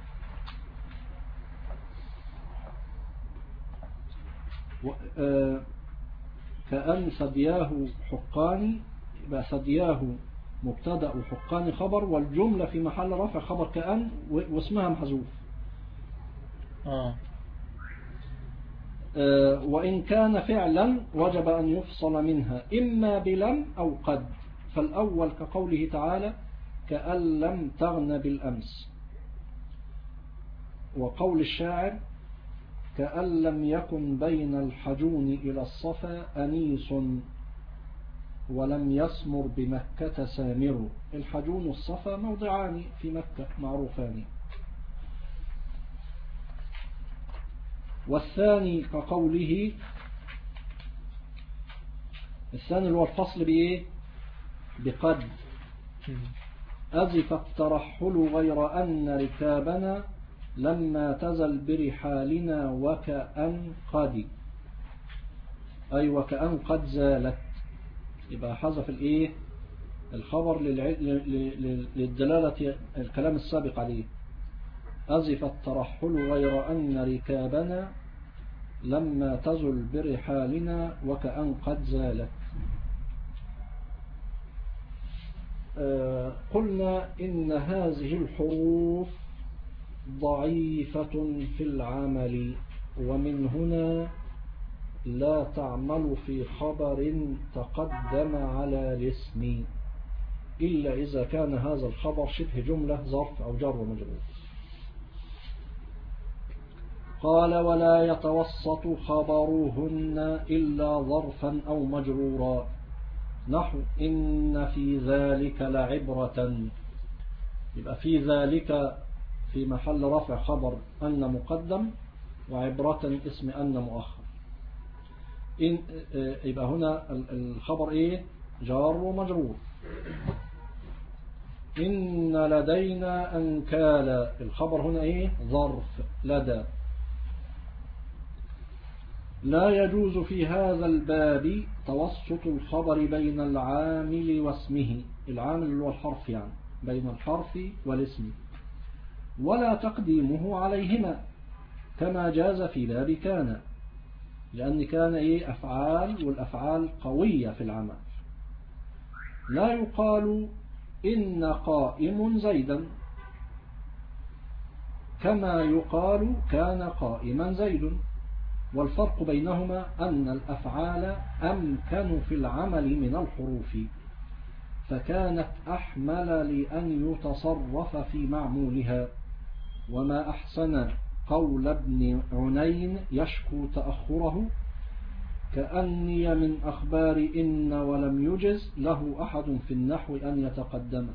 كأن ثدياه حقان، يبقى ثدياه مبتدأ وحقان خبر، والجملة في محل رفع خبر كأن واسمها محذوف. وإن كان فعلا وجب أن يفصل منها إما بلم أو قد. فالأول كقوله تعالى كأن لم تغن بالأمس، وقول الشاعر كأن لم يكن بين الحجون إلى الصفا أنيس ولم يسمر بمكة سامر. الحجون والصفا موضعان في مكة معروفان. والثاني كقوله، الثاني اللي هو الفصل بإيه؟ بقد. أزف الترحل غير أن ركابنا لما تزل برحالنا وكأن قد، أي وكأن قد زالت. يبقى حذف الإيه؟ الخبر للدلالة الكلام السابق عليه. أزف الترحل غير أن ركابنا لما تزل برحالنا وكأن قد زالت. قلنا إن هذه الحروف ضعيفة في العمل، ومن هنا لا تعمل في خبر تقدم على الاسم إلا إذا كان هذا الخبر شبه جملة ظرف أو جر ومجرور. قال ولا يتوسط خبرهن إلا ظرفا أو مجرورا، نحو إن في ذلك لعبرة. يبقى في ذلك في محل رفع خبر أن مقدم، وعبرة اسم أن مؤخر. يبقى هنا الخبر إيه؟ جار ومجرور. إن لدينا أنكالا، الخبر هنا إيه؟ ظرف لدى. لا يجوز في هذا الباب توسط الخبر بين العامل واسمه، العامل اللي هو الحرف يعني، بين الحرف والاسم، ولا تقديمه عليهما كما جاز في باب كان، لأن كان إيه؟ أفعال، والأفعال قوية في العمل. لا يقال إن قائم زيدا كما يقال كان قائما زيد، والفرق بينهما أن الأفعال أمكن في العمل من الحروف، فكانت أحمل لأن يتصرف في معمولها. وما أحسن قول ابن عنين يشكو تأخره، كأني من أخبار إن ولم يجز له أحد في النحو أن يتقدم،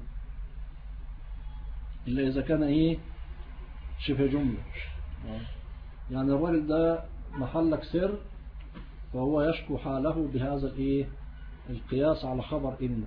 إلا إذا كان إيه؟ شبه جملة. يعني الرجل ده محلك سر، فهو يشكو حاله بهذا الإيه؟ القياس على خبر إن.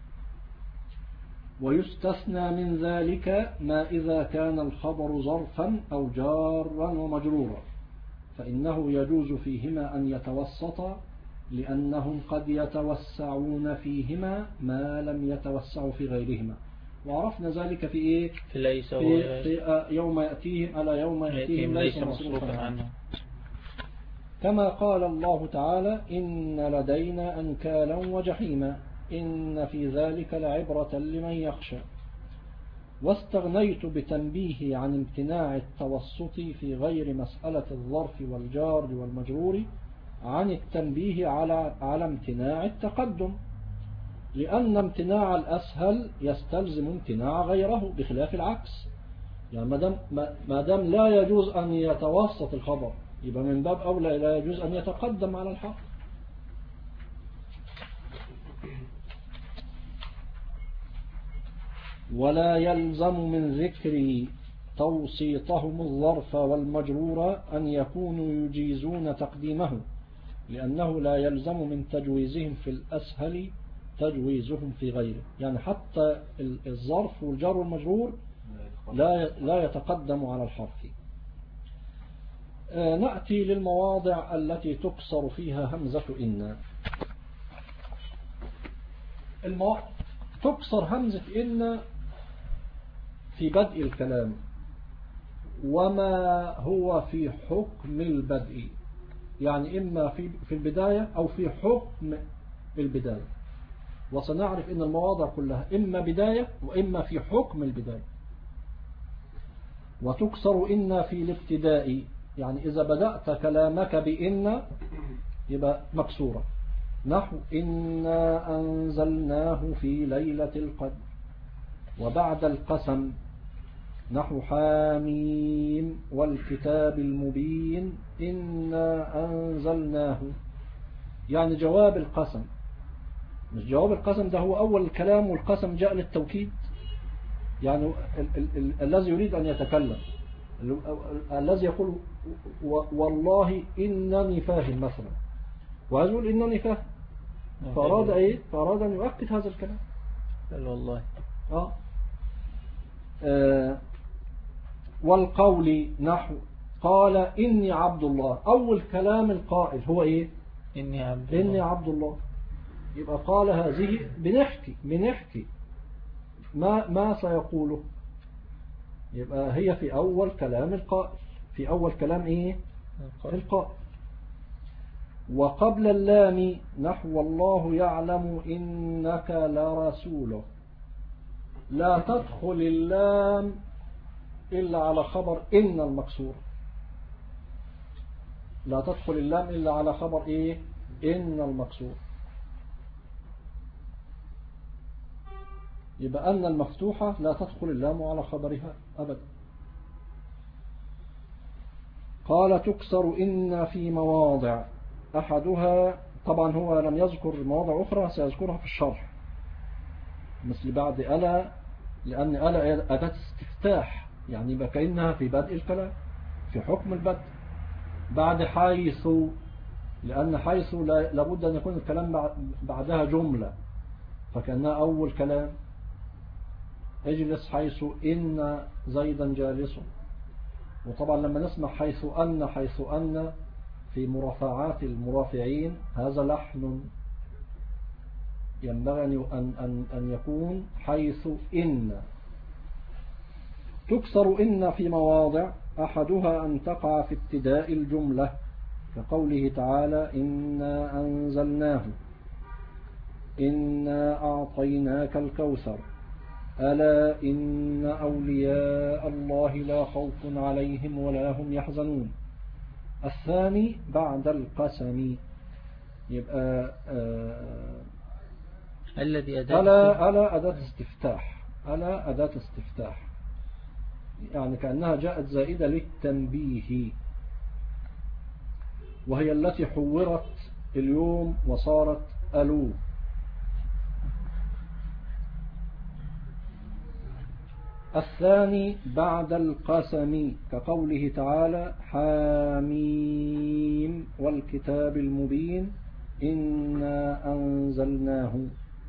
ويستثنى من ذلك ما إذا كان الخبر ظرفا أو جارا ومجرورا، فإنه يجوز فيهما أن يتوسط، لأنهم قد يتوسعون فيهما ما لم يتوسعوا في غيرهما. وعرفنا ذلك في إيه؟ في ليس في يوم يأتيهم ألا يوم يأتيهم ليس مصروفا عنه، كما قال الله تعالى إن لدينا أنكالا وجحيما إن في ذلك لعبرة لمن يخشى. واستغنيت بتنبيه عن امتناع التوسط في غير مسألة الظرف والجار والمجرور عن التنبيه على امتناع التقدم، لأن امتناع الأسهل يستلزم امتناع غيره بخلاف العكس. يعني ما دام لا يجوز أن يتوسط الخبر، يبقى من باب أولى لا يجوز أن يتقدم على الحق. ولا يلزم من ذكر توسيطهم الظرف والمجرور أن يكونوا يجيزون تقديمه، لأنه لا يلزم من تجويزهم في الأسهل تجويزهم في غيره. يعني حتى الظرف والجار والمجرور لا يتقدم على الحرف. نأتي للمواضع التي تكسر فيها همزة إن. تكسر همزة إن في بدء الكلام، وما هو في حكم البدء، يعني إما في البداية أو في حكم البداية. وسنعرف إن المواضع كلها إما بداية وإما في حكم البداية. وتكسر إن في الابتداء، يعني إذا بدأت كلامك بإن يبقى مكسورة، نحو إنا أنزلناه في ليلة القدر. وبعد القسم نحو حاميم والكتاب المبين إنا أنزلناه، يعني جواب القسم. مش جواب القسم ده هو أول الكلام، والقسم جاء للتوكيد، يعني الذي يريد أن يتكلم، الذي يقول والله إنني فاهم مثلا، وعايز يقول إنني فاهم، فأراد إيه؟ فأراد أن يؤكد هذا الكلام. قال والله والقول نحو قال إني عبد الله. أول كلام القائل هو إيه؟ إني عبد الله. يبقى قال هذه بنحكي ما سيقوله. يبقى هي في أول كلام القائل، في أول كلام إيه؟ القائل. وقبل اللام نحو والله يعلم إنك لرسوله، لا تدخل اللام إلا على خبر إن المكسور، لا تدخل اللام إلا على خبر إيه؟ إن المكسور. يبقى أن المفتوحة لا تدخل اللام على خبرها أبدا. قال تكسر إن في مواضع، أحدها طبعا هو لم يذكر مواضع أخرى سيذكرها في الشرح، مثل بعد ألا، لأن ألا أداة استفتاح، يعني كأنها في بدء الكلام في حكم البدء. بعد حيث، لأن حيث لابد أن يكون الكلام بعدها جملة، فكأنها أول كلام. اجلس حيث إن زيدا جالس. وطبعا لما نسمع حيث أن في مرافعات المرافعين هذا لحن، ينبغي أن يكون حيث إن. تكسر إن في مواضع، أحدها أن تقع في ابتداء الجملة، كقوله تعالى إنا أنزلناه، إنا أعطيناك الكوثر، ألا إن أولياء الله لا خوف عليهم ولا هم يحزنون. الثاني بعد القسم، يبقى الذي ألا أداة استفتاح، ألا أداة استفتاح، يعني كأنها جاءت زائدة للتنبيه، وهي التي حورت اليوم وصارت ألو. الثاني بعد القسم، كقوله تعالى حاميم والكتاب المبين إنا أنزلناه،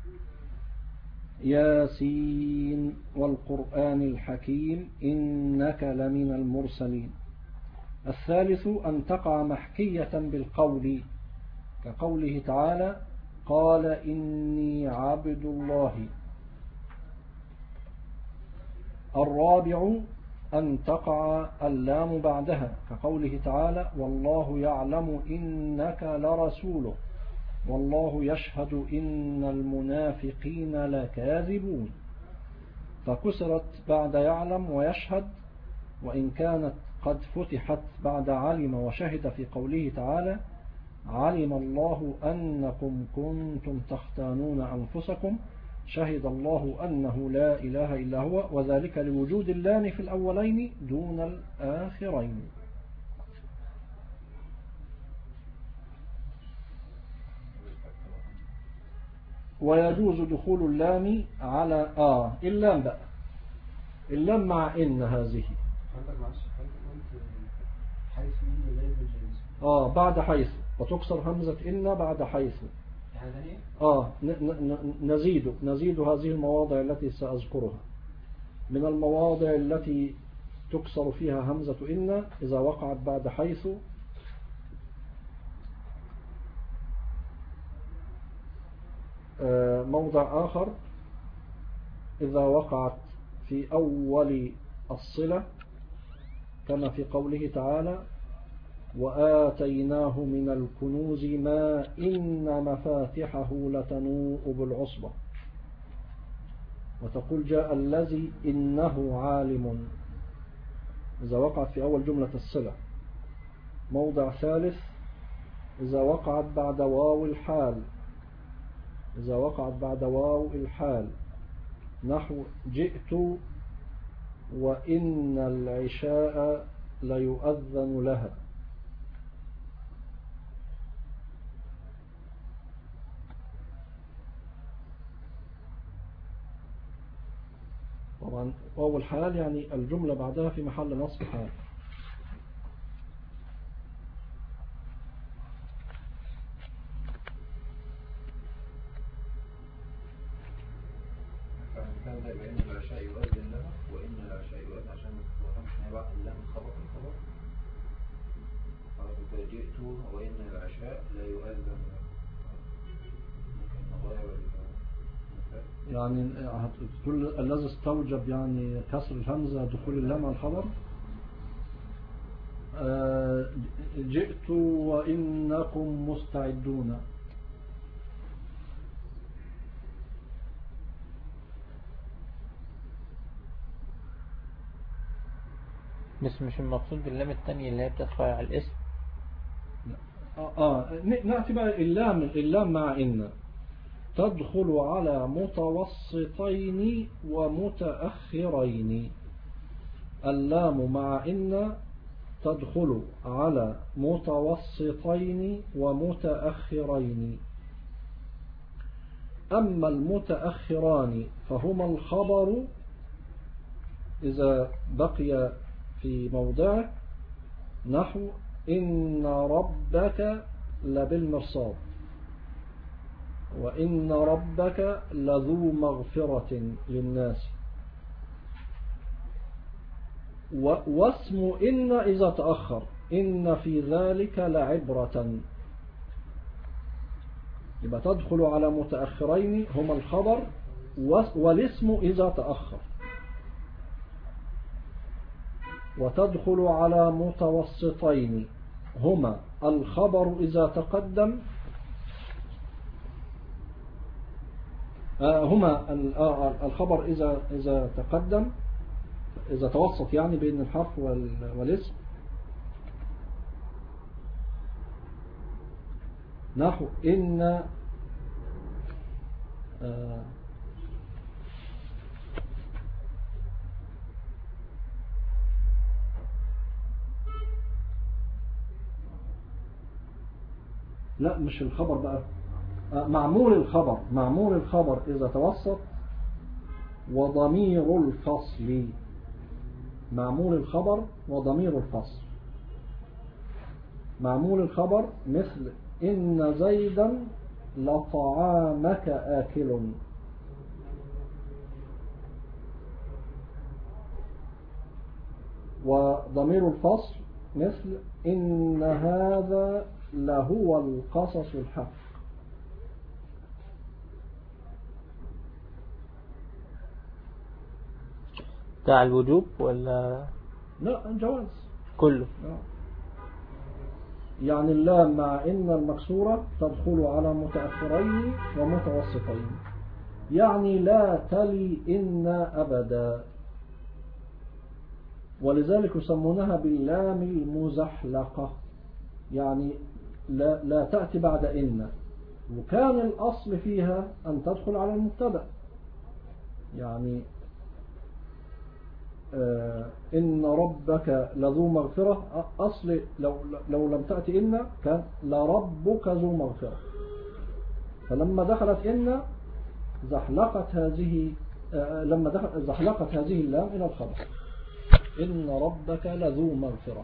ياسين والقرآن الحكيم إنك لمن المرسلين. الثالث أن تقع محكية بالقول، كقوله تعالى قال إني عبد الله. الرابع أن تقع اللام بعدها، كقوله تعالى والله يعلم إنك لرسوله والله يشهد إن المنافقين لكاذبون. فكسرت بعد يعلم ويشهد، وإن كانت قد فتحت بعد علم وشهد في قوله تعالى علم الله أنكم كنتم تختانون أنفسكم شهد الله أنه لا إله إلا هو، وذلك لوجود اللام في الأولين دون الآخرين. ويجوز دخول اللام على اللام بقى، اللام مع إن هذه بعد حيث، وتكسر همزة إن بعد حيث. نزيد هذه المواضع التي سأذكرها. من المواضع التي تكسر فيها همزة إن إذا وقعت بعد حيث، موضع آخر إذا وقعت في أول الصلة، كما في قوله تعالى وآتيناه من الكنوز ما إن مفاتحه لتنوء بالعصبة، وتقول جاء الذي إنه عالم، إذا وقعت في أول جملة الصلة. موضع ثالث إذا وقعت بعد واو الحال، إذا وقعت بعد واو الحال، نحو جئت وإن العشاء ليؤذن لها. طبعا واو الحال يعني الجملة بعدها في محل نصب حال. وإن العشاء يؤذن لها، وإن العشاء يؤذن عشان ما بعد اللام الخبر الخبر. جئت وإن العشاء لا يؤذن لها، ممكن نغير يعني هتقول الذي استوجب يعني كسر الهمزة دخول اللام على الخبر. جئت وإنكم مستعدون. بس مش المقصود باللام التانية اللي هي بتدخل على الاسم. نأتي بقى اللام مع إن تدخل على متوسطين ومتأخرين. اللام مع إن تدخل على متوسطين ومتأخرين. أما المتأخران فهما الخبر إذا بقي في موضعه، نحو إن ربك لبالمرصاد، وإن ربك لذو مغفرة للناس. واسم إن إذا تأخر، إن في ذلك لعبرة، يبقى تدخل على متأخرين هما الخبر، والاسم إذا تأخر، وتدخل على متوسطين هما الخبر إذا تقدم، هما الخبر إذا تقدم، إذا توسط يعني بين الحرف والاسم، نحو إن لا مش الخبر بقى، معمول الخبر إذا توسط، وضمير الفصل، معمول الخبر وضمير الفصل. معمول الخبر مثل إن زيدا لطعامك آكل، وضمير الفصل مثل إن هذا لهو القصص الحق. بتاع الوجوب ولا لا الجواز كله؟ يعني اللام مع إن المكسورة تدخل على متأخرين ومتوسطين، يعني لا تلي إن أبدا، ولذلك يسمونها باللام المزحلقة، يعني لا تأتي بعد إن، وكان الأصل فيها أن تدخل على المبتدأ، يعني إن ربك لذو مغفرة، أصل لو لم تأتي إن كان لربك ذو مغفرة، فلما دخلت إن زحلقت هذه اللام إلى الخبر، إن ربك لذو مغفرة.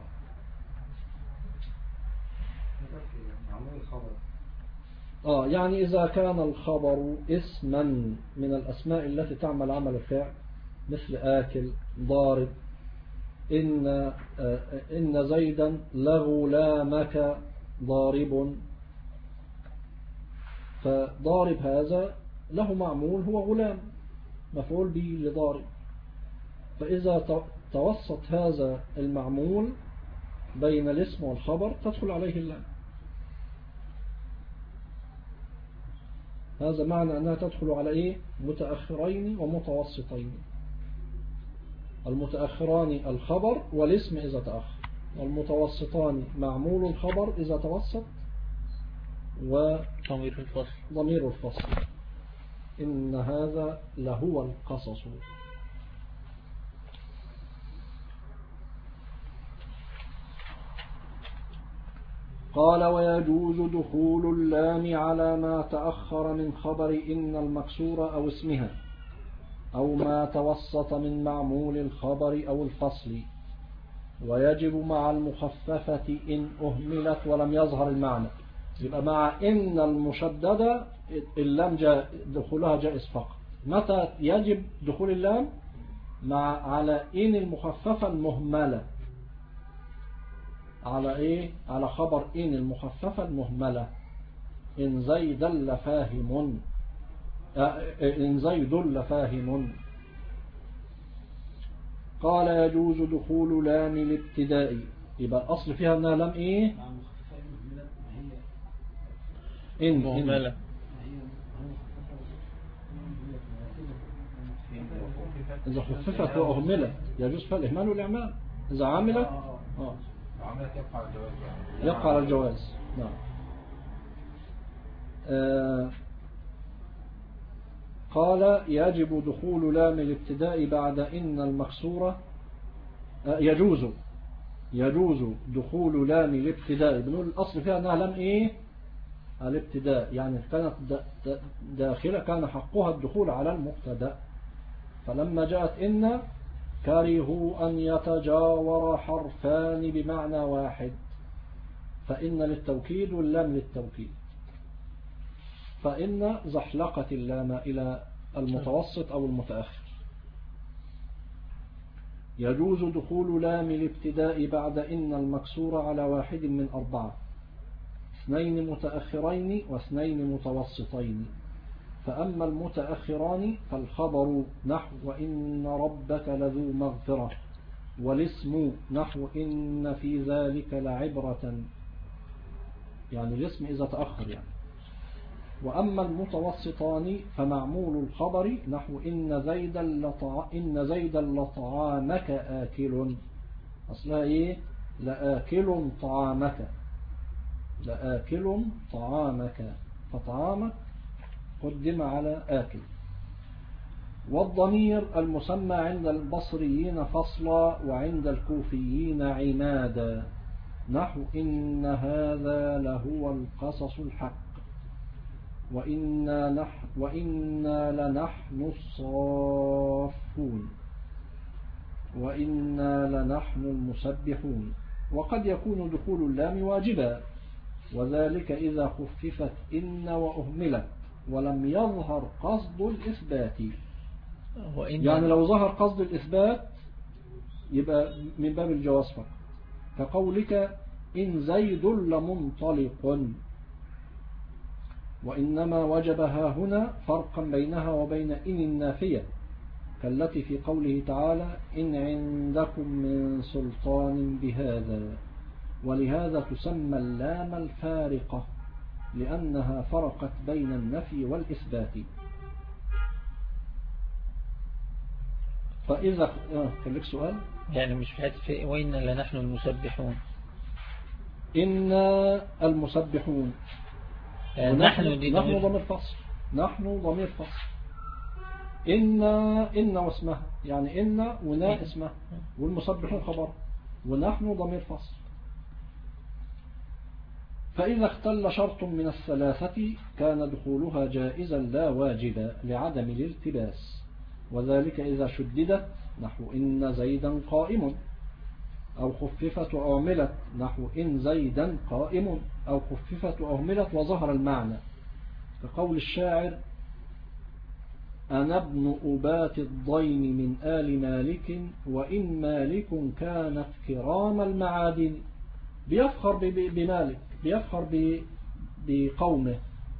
يعني إذا كان الخبر اسما من الأسماء التي تعمل عمل الفعل، مثل آكل، ضارب، إن زيدا لغلامك ضارب، فضارب هذا له معمول هو غلام، مفعول به لضارب، فإذا توسط هذا المعمول بين الاسم والخبر تدخل عليه اللام. هذا معنى أنها تدخل على إيه؟ متأخرين ومتوسطين. المتأخران الخبر والاسم إذا تأخر، والمتوسطان معمول الخبر إذا توسط، وضمير الفصل. إن هذا لهو القصص. قال ويجوز دخول اللام على ما تأخر من خبر إن المكسور أو اسمها، أو ما توسط من معمول الخبر أو الفصل، ويجب مع المخففة إن أهملت ولم يظهر المعنى. يبقى مع إن المشددة اللام دخولها جائز فقط. متى يجب دخول اللام؟ على إن المخففة المهملة، على إيه؟ على خبر إن المخففة المهملة، إن زيد لفاهم، إن زيد لفاهم. قال يجوز دخول لام الابتداء يبقى الأصل فيها أنها لم إيه مع مخففة مهملة ما هي إن مهملة. إذا خففت وأهملت يجوز فيها الإهمال والإعمال. إذا عملت عملت يقع الجواز يعني. يقع على الجواز. نعم. قال يجب دخول لام الابتداء بعد إن المكسورة يجوز دخول لام الابتداء. بنقول الأصل فيها أنها لام إيه الابتداء، يعني كانت داخلة كان حقها الدخول على المبتدأ، فلما جاءت إن كرهوا أن يتجاور حرفان بمعنى واحد، فإن للتوكيد واللام للتوكيد، فإن زحلقت اللام إلى المتوسط أو المتأخر. يجوز دخول لام الابتداء بعد إن المكسور على واحد من 4، 2 متأخرين و2 متوسطين. فأما المتأخران فالخبر نحو وإن ربك لذو مغفرة، والاسم نحو إن في ذلك لعبرة، يعني الاسم إذا تأخر يعني. وأما المتوسطان فمعمول الخبر نحو إن زيدا لطعامك آكل، أصلها إيه لآكل طعامك، لآكل طعامك، فطعامك قدم على آكل. والضمير المسمى عند البصريين فصلا وعند الكوفيين عمادا، نحو إن هذا لهو القصص الحق، وإنا لنحن الصافون، وإنا لنحن المسبحون. وقد يكون دخول اللام واجبا، وذلك إذا خففت إن وأهملت ولم يظهر قصد الإثبات. يعني لو ظهر قصد الإثبات يبقى من باب الجواز فقط، كقولك إن زيد لمنطلق، وإنما وجبها هنا فرقا بينها وبين إن النافية، كالتي في قوله تعالى إن عندكم من سلطان بهذا، ولهذا تسمى اللام الفارقة لأنها فرقت بين النفي والإثبات. فإذا كان لك سؤال يعني مش في وإنا لنحن المسبحون، إنا المسبحون، نحن ضمير فصل، نحن ضمير فصل، إن واسمها، يعني إن ونا اسمها، والمسبحون خبر، ونحن ضمير فصل. فإذا اختل شرط من الثلاثة كان دخولها جائزا لا واجبا لعدم الالتباس، وذلك إذا شددت نحو إن زيدا قائم، أو خففت وأهملت نحو إن زيدا قائم، أو خففت وأهملت وظهر المعنى، كقول الشاعر أنا ابن أبات الضين من آل مالك، وإن مالك كانت كرام المعادن. بيفخر بمالك، بيفخر بقومه،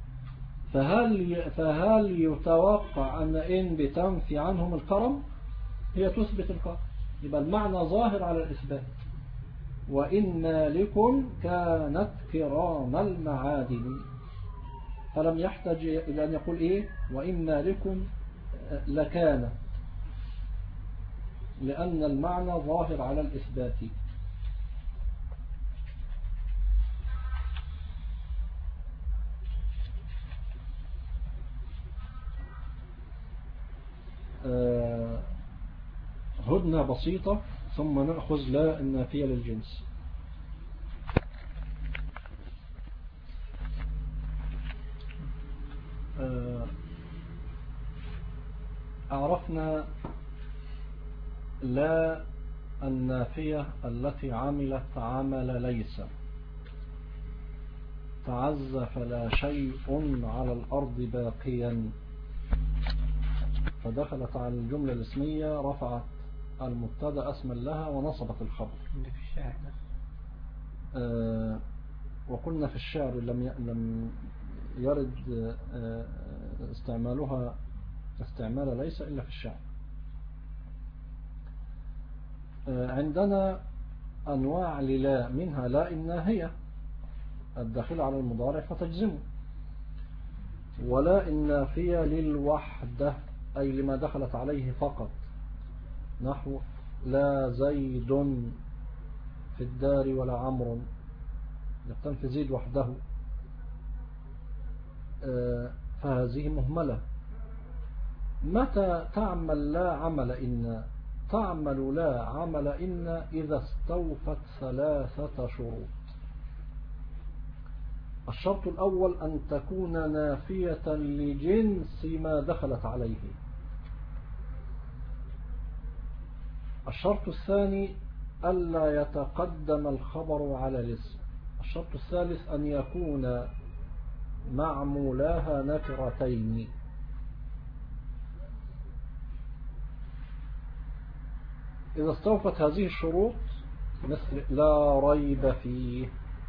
فهل يتوقع أن إن بتنفي عنهم الكرم؟ هي تثبت الكرم، يبقى المعنى ظاهر على الإثبات. وإن مالك كانت كرام المعادن، فلم يحتاج إلى أن يقول إيه وإن مالك لكان، لأن المعنى ظاهر على الإثبات. هدنة بسيطة ثم نأخذ لا النافية للجنس. عرفنا لا النافية التي عملت عمل ليس، تعز فلا شيء على الأرض باقيا، فدخلت على الجملة الاسمية رفعت المبتدا اسما لها ونصبت الخبر. وقلنا في الشعر لم يرد استعمالها استعمال ليس إلا في الشعر. عندنا أنواع للا، منها لا الناهية الداخل على المضارع فتجزمه، ولا النافية للوحدة أي لما دخلت عليه فقط، نحو لا زيد في الدار ولا عمرو، يقتنف زيد وحده، فهذه مهملة. متى تعمل لا عمل إن؟ تعمل لا عمل إن إذا استوفت 3 شروط. الشرط الأول أن تكون نافية لجنس ما دخلت عليه. الشرط الثاني ألا يتقدم الخبر على الاسم. الشرط الثالث أن يكون معمولاها نكرتين. إذا استوفت هذه الشروط مثل لا ريب فيه،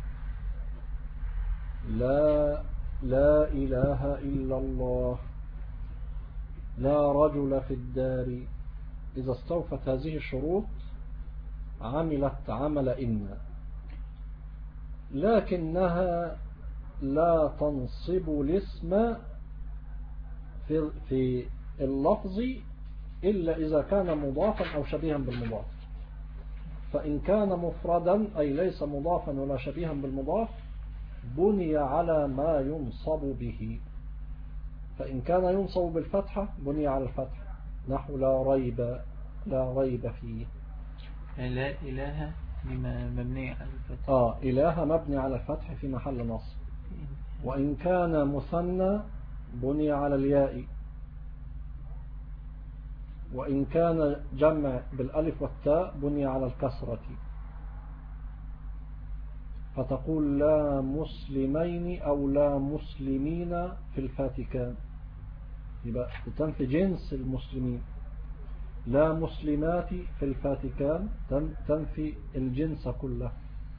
لا إله إلا الله، لا رجل في الدار، إذا استوفت هذه الشروط عملت عمل إن، لكنها لا تنصب الاسم في اللفظ إلا إذا كان مضافا أو شبيها بالمضاف. فإن كان مفردا أي ليس مضافا ولا شبيها بالمضاف بني على ما ينصب به. فإن كان ينصب بالفتحة بني على الفتح، نحو لا ريب فيه. لا إله مبني على الفتح. إله مبني على الفتح في محل نصب. وإن كان مثنى بني على الياء. وإن كان جمع بالألف والتاء بني على الكسرة، فتقول لا مسلمين أو لا مسلمين في الفاتكان، يبقى تنفي جنس المسلمين. لا مسلمات في الفاتكان تنفي الجنس كله.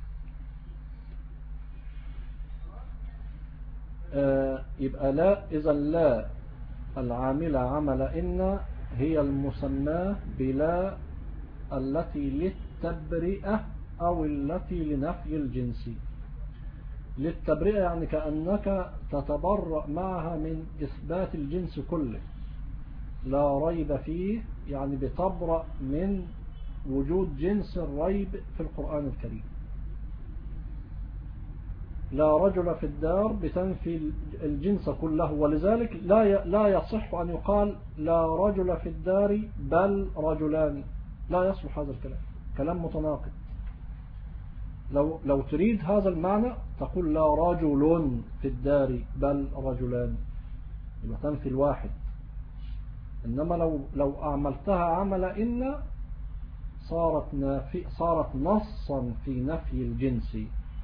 يبقى لا، إذا لا العاملة عمل إن هي المسماة بلا التي للتبرئة أو التي لنفي الجنس. للتبرئة يعني كأنك تتبرأ معها من إثبات الجنس كله. لا ريب فيه يعني بتبرأ من وجود جنس الريب في القرآن الكريم. لا رجل في الدار بتنفي الجنس كله، ولذلك لا يصح أن يقال لا رجل في الدار بل رجلان، لا يصلح هذا الكلام، كلام متناقض. لو تريد هذا المعنى تقول لا رجل في الدار بل رجلان، يبقى تنفي الواحد. إنما لو أعملتها عمل إن صارت نصا في نفي الجنس.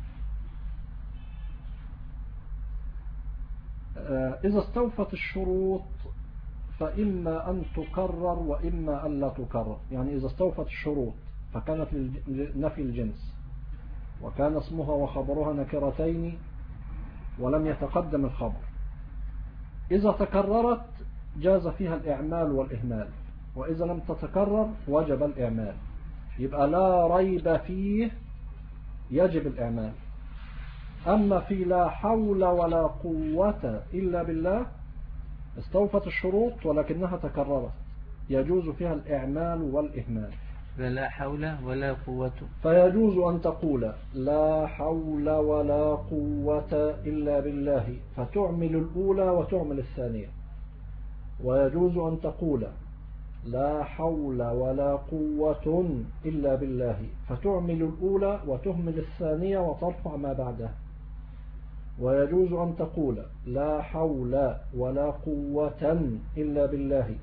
إذا استوفت الشروط فإما أن تكرر وإما أن لا تكرر. يعني إذا استوفت الشروط فكانت لنفي الجنس وكان اسمها وخبرها نكرتين ولم يتقدم الخبر، إذا تكررت جاز فيها الإعمال والإهمال، وإذا لم تتكرر وجب الإعمال. يبقى لا ريب فيه يجب الإعمال. أما في لا حول ولا قوة إلا بالله استوفت الشروط ولكنها تكررت، يجوز فيها الإعمال والإهمال. لا حول ولا قوة، فيجوز أن تقول لا حول ولا قوة إلا بالله فتعمل الأولى وتعمل الثانية، ويجوز أن تقول لا حول ولا قوة إلا بالله فتعمل الأولى وتهمل الثانية وترفع ما بعدها. ويجوز أن تقول لا حول ولا قوة إلا بالله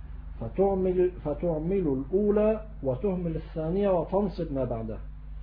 فتعمل الأولى وتهمل الثانية وتنصب ما بعدها.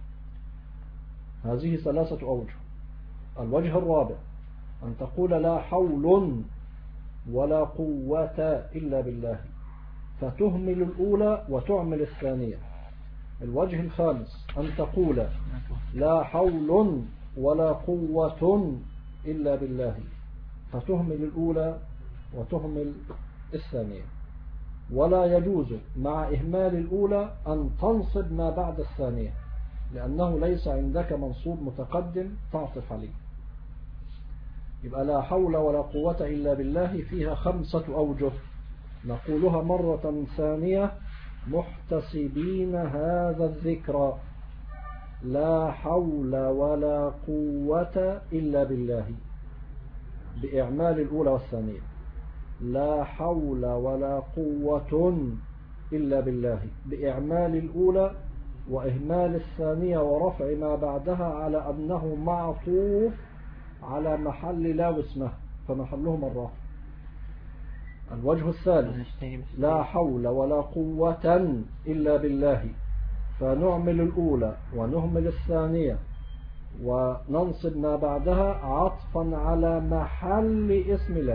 هذه 3 أوجه. الوجه الرابع أن تقول لا حول ولا قوة إلا بالله فتهمل الأولى وتعمل الثانية. الوجه الخامس أن تقول لا حول ولا قوة إلا بالله فتهمل الأولى وتهمل الثانية. ولا يجوز مع إهمال الأولى أن تنصب ما بعد الثانية، لأنه ليس عندك منصوب متقدم تعطف عليه. يبقى لا حول ولا قوة إلا بالله فيها 5 أوجه نقولها مرة ثانية محتسبين هذا الذكر. لا حول ولا قوة إلا بالله بإعمال الأولى والثانية. لا حول ولا قوة إلا بالله بإعمال الأولى وإهمال الثانية ورفع ما بعدها على أنه معطوف على محل لا واسمه فمحلهم الرفع. الوجه الثالث لا حول ولا قوة إلا بالله فنعمل الأولى ونهمل الثانية وننصب ما بعدها عطفا على محل اسم لا.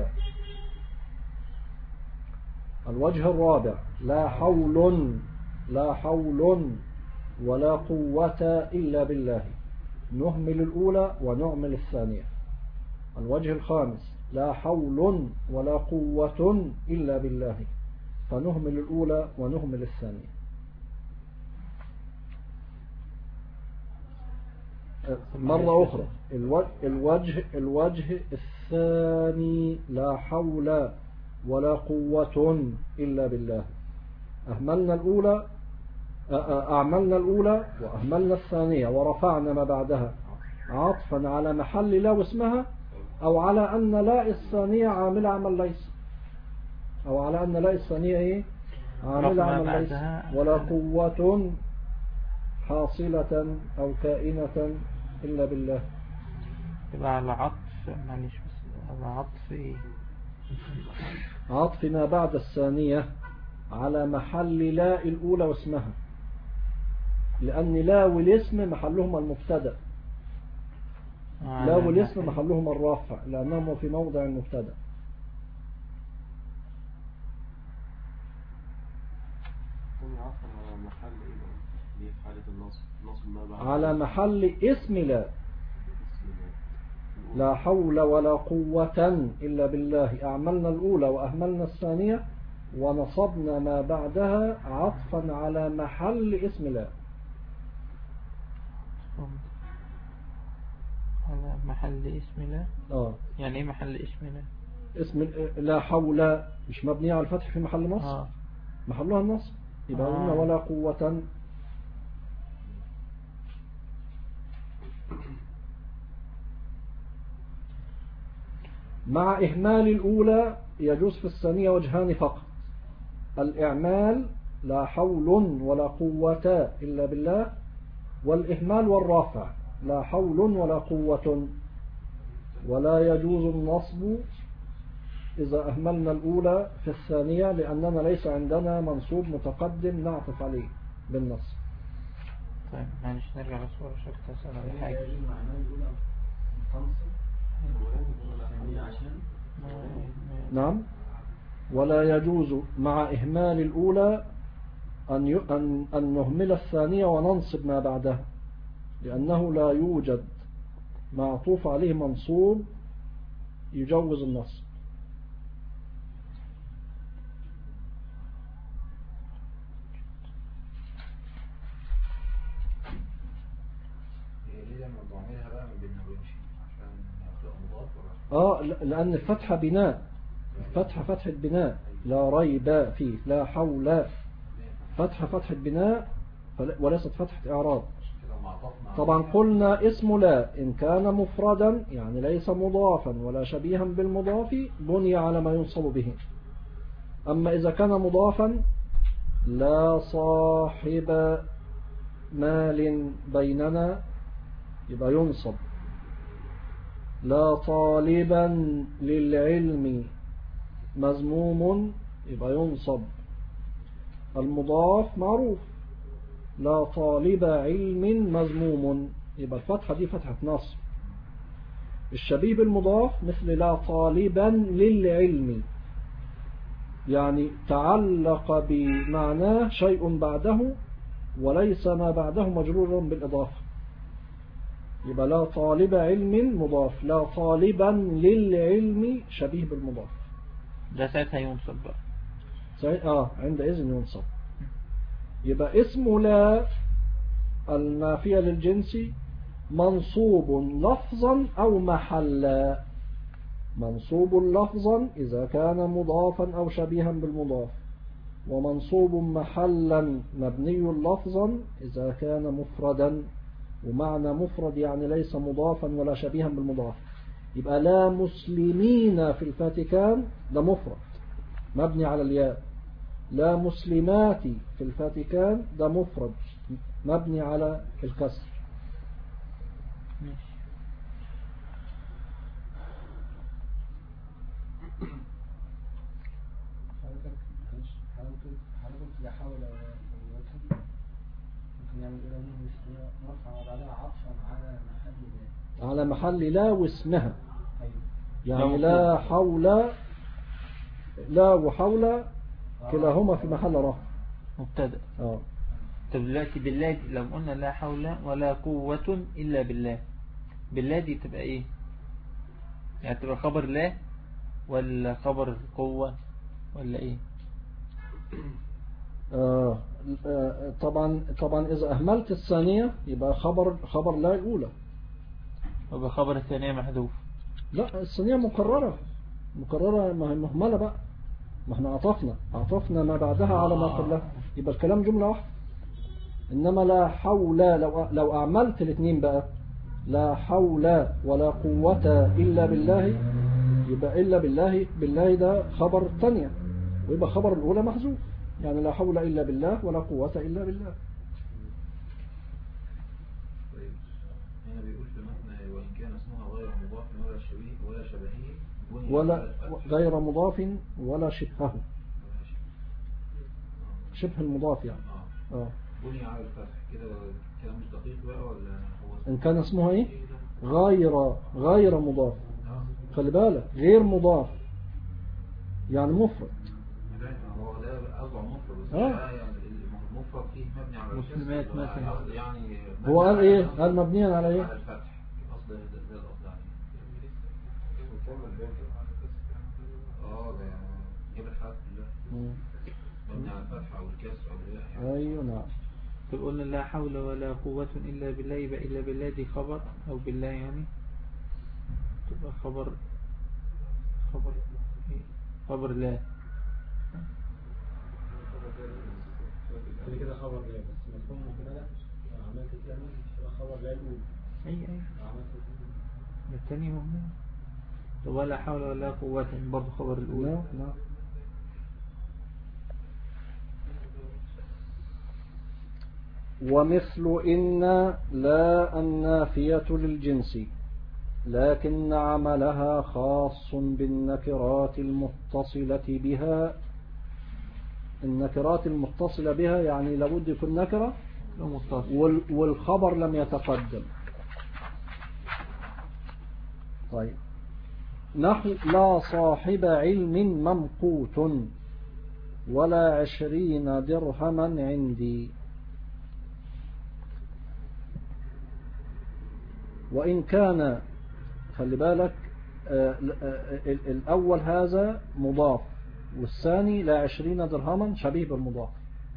الوجه الرابع لا حول ولا قوة إلا بالله نهمل الأولى ونعمل الثانية. الوجه الخامس لا حول ولا قوة إلا بالله فنهمل الأولى ونهمل الثانية. مرة أخرى الوجه الثاني لا حول ولا قوة إلا بالله أعملنا الأولى وأهملنا الثانية ورفعنا ما بعدها عطفا على محل لا واسمها أو على أن لا الثانية عامل عمل ليس أو على أن لا الثانية إيه عامل عمل ليس ولا قوة حاصلة أو كائنة إلا بالله. يبقى على عطف معلش بس على عطف إيه عطف ما بعد الثانية على محل لا الأولى واسمها لأن لا والاسم محلهم المبتدأ لا والاسم محلهم الرافع لأنهم في موضع المبتدأ. على محل اسم لا. لا حول ولا قوة إلا بالله أعملنا الأولى وأهملنا الثانية ونصبنا ما بعدها عطفا على محل اسم لا. على محل اسم لا يعني ايه محل اسم لا؟ اسم لا حول مش مبنية على الفتح في محل نصب محلها النصب يبقى قلنا ولا قوة. مع إهمال الأولى يجوز في الثانية وجهان فقط. الإعمال لا حول ولا قوة إلا بالله والإهمال والرافع لا حول ولا قوة. ولا يجوز النصب إذا أهملنا الأولى في الثانية لأننا ليس عندنا منصوب متقدم نعطف عليه بالنصب. طيب معلش نرجع للصورة شكل تسأل على حاجة. نعم ولا يجوز مع إهمال الأولى أن نهمل الثانية وننصب ما بعدها لأنه لا يوجد معطوف عليه منصوب يجوز النصب. لأن الفتحة بناء فتحة بناء لا ريب فيه لا حول فتحة بناء وليست فتحة إعراب. طبعا قلنا اسم لا إن كان مفردا يعني ليس مضافا ولا شبيها بالمضاف بني على ما ينصب به. أما إذا كان مضافا لا صاحب مال بيننا يبقى ينصب. لا طالبا للعلم مذموم يبقى ينصب. المضاف معروف لا طالب علم مذموم يبقى الفتحة دي فتحة نصب. الشبيه بالمضاف مثل لا طالبا للعلم يعني تعلق بمعناه شيء بعده وليس ما بعده مجرورا بالإضافة يبقى لا طالب علم مضاف لا طالبا للعلم شبيه بالمضاف ده ساعتها ينصب بقى عندئذ ينصب. يبقى اسم لا النافية للجنس منصوب لفظا أو محلا. منصوب لفظا إذا كان مضافا أو شبيها بالمضاف، ومنصوب محلا مبني لفظا إذا كان مفردا. ومعنى مفرد يعني ليس مضافا ولا شبيها بالمضاف. يبقى لا مسلمين في الفاتيكان ده مفرد مبني على الياء. لا مسلمات في الفاتيكان ده مفرد مبني على الكسر. حضرتك لا حول ولا قوة ممكن نعمل إلى نرفع وبعدها عطفا على محل ذات على محل لا واسمها. أيوة. يعني لا حول، لا وحول كلاهما في محل رفع مبتدأ. طب دلوقتي بالله لو قلنا لا حول ولا قوة إلا بالله، بالله دي تبقى إيه؟ يعني تبقى خبر لا ولا خبر قوة ولا إيه؟ طبعا إذا أهملت الثانية يبقى خبر لا الأولى، يبقى خبر الثانية محذوف. لا الثانية مكررة ما هي مهملة بقى، ما احنا عطفنا ما بعدها على ما قبلها، يبقى الكلام جملة واحدة. إنما لا حول لو أعملت الاثنين بقى لا حول ولا قوة إلا بالله، يبقى إلا بالله ده خبر الثانية، ويبقى خبر الأولى محذوف. يعني لا حول إلا بالله ولا قوة إلا بالله. طيب هنا بيقول في المتن وإن كان اسمها غير مضاف ولا شبيه ولا شبهه ولا غير مضاف ولا شبهه، شبه المضاف يعني. بني على الفتح كده كلام مش دقيق بقى ولا هو إن كان اسمها إيه غير مضاف، خلي بالك غير مضاف يعني مفرد. هو ده أصبع مفرد بس يعني المفرد فيه مبني على مسلمات مثلا يعني هو قال إيه؟ قال مبنيا على إيه؟ على الفتح أصل ده الأصل يعني وكمل ده جاب الحرف كلها مبني على الفتح أو الكسر أو الياء. أيوة نعم. تقول لا حول ولا قوة إلا بالله، يبقى إلا بالله دي خبر أو بالله يعني تبقى خبر لا كده خبر لا بس مفهوم مبتدا عملت الثاني تبقى خبر لا الأولى. أي عملت الثاني مهمة. ولا حول ولا قوة برضه خبر الأولى. نعم. ومثل إن لا النافية للجنس لكن عملها خاص بالنكرات المتصلة بها. النكرات المتصلة بها يعني لابد يكون نكرة والخبر لم يتقدم. طيب نحو لا صاحب علم ممقوت ولا 20 درهما عندي. وإن كان خلي بالك الأول هذا مضاف والثاني لا 20 درهما شبيه بالمضاف.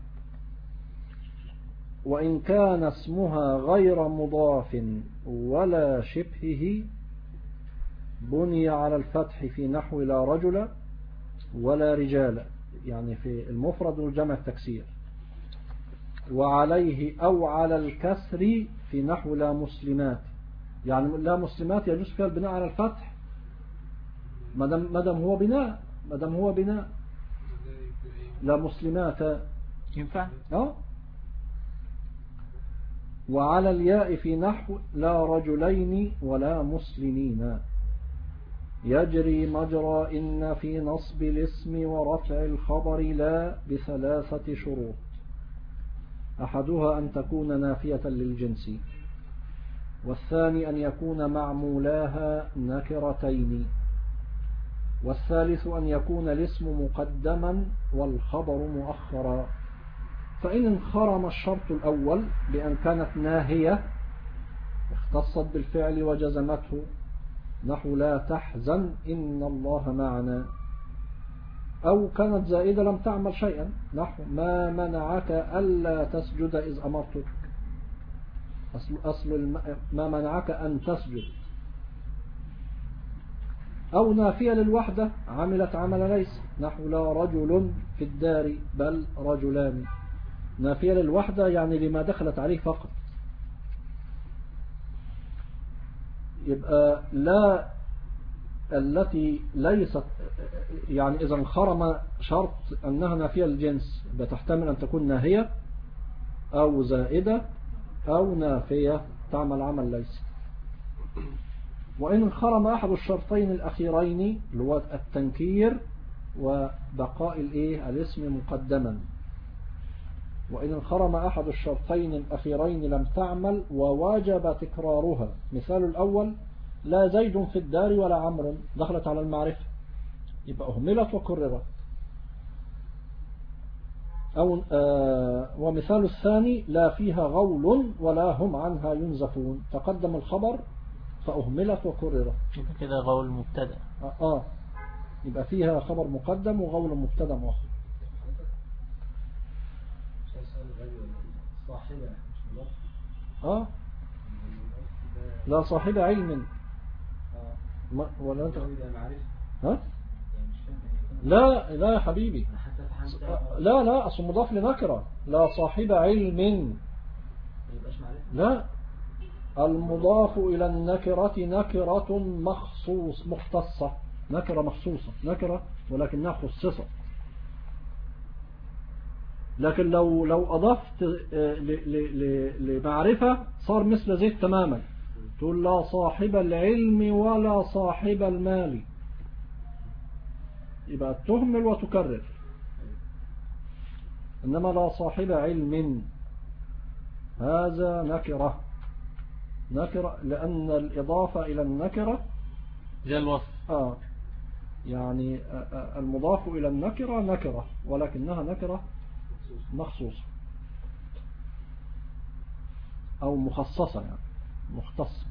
وإن كان اسمها غير مضاف ولا شبهه بني على الفتح في نحو لا رجل ولا رجال، يعني في المفرد والجمع التكسير، وعليه أو على الكسر في نحو لا مسلمات. يعني لا مسلمات يجوز فيها البناء على الفتح مدام هو بناء لا مسلمات ينفع. وعلى الياء في نحو لا رجلين ولا مسلمين يجري مجرى إن في نصب الاسم ورفع الخبر لا ب3 شروط. أحدها أن تكون نافية للجنس، والثاني أن يكون معمولاها نكرتين، والثالث أن يكون الاسم مقدما والخبر مؤخرا. فإن انخرم الشرط الأول بأن كانت ناهية اختصت بالفعل وجزمته نحو لا تحزن إن الله معنا، أو كانت زائدة لم تعمل شيئا نحو ما منعك ألا تسجد إذ أمرتك. أصل ما منعك أن تسجد. أو نافية للوحدة عملت عمل ليس، نحو لا رجل في الدار بل رجلان. نافية للوحدة يعني لما دخلت عليه فقط. يبقى لا التي ليست، يعني إذا انخرم شرط أنها نافية للجنس بتحتمل أن تكون ناهية أو زائدة أو نافية تعمل عمل ليس. وإن انخرم أحد الشرطين الأخيرين اللي هو التنكير وبقاء الاسم مقدما، وإن انخرم أحد الشرطين الأخيرين لم تعمل وواجب تكرارها. مثال الأول لا زيد في الدار ولا عمرو، دخلت على المعرفة يبقى أهملت وكررت. أو ومثال الثاني لا فيها غول ولا هم عنها ينزفون، تقدم الخبر فأهملت وكررت. يبقى كده غول مبتدأ. يبقى فيها خبر مقدم وغول مبتدأ مؤخر. لا صاحب علم ولا أنت لا يا حبيبي، لا أصل مضاف لنكرة. لا صاحب علم، لا، المضاف إلى النكرة نكرة مختصة، نكرة مخصوصة، نكرة ولكنها خصصة. لكن لو أضفت لمعرفة صار مثل زيد تماما، تقول لا صاحب العلم ولا صاحب المال، يبقى تهمل وتكرر. إنما لا صاحب علم هذا نكرة لأن الإضافة إلى النكرة زي الوصف. يعني المضاف إلى النكرة نكرة ولكنها نكرة مخصوصة أو مخصصة، يعني مختصة.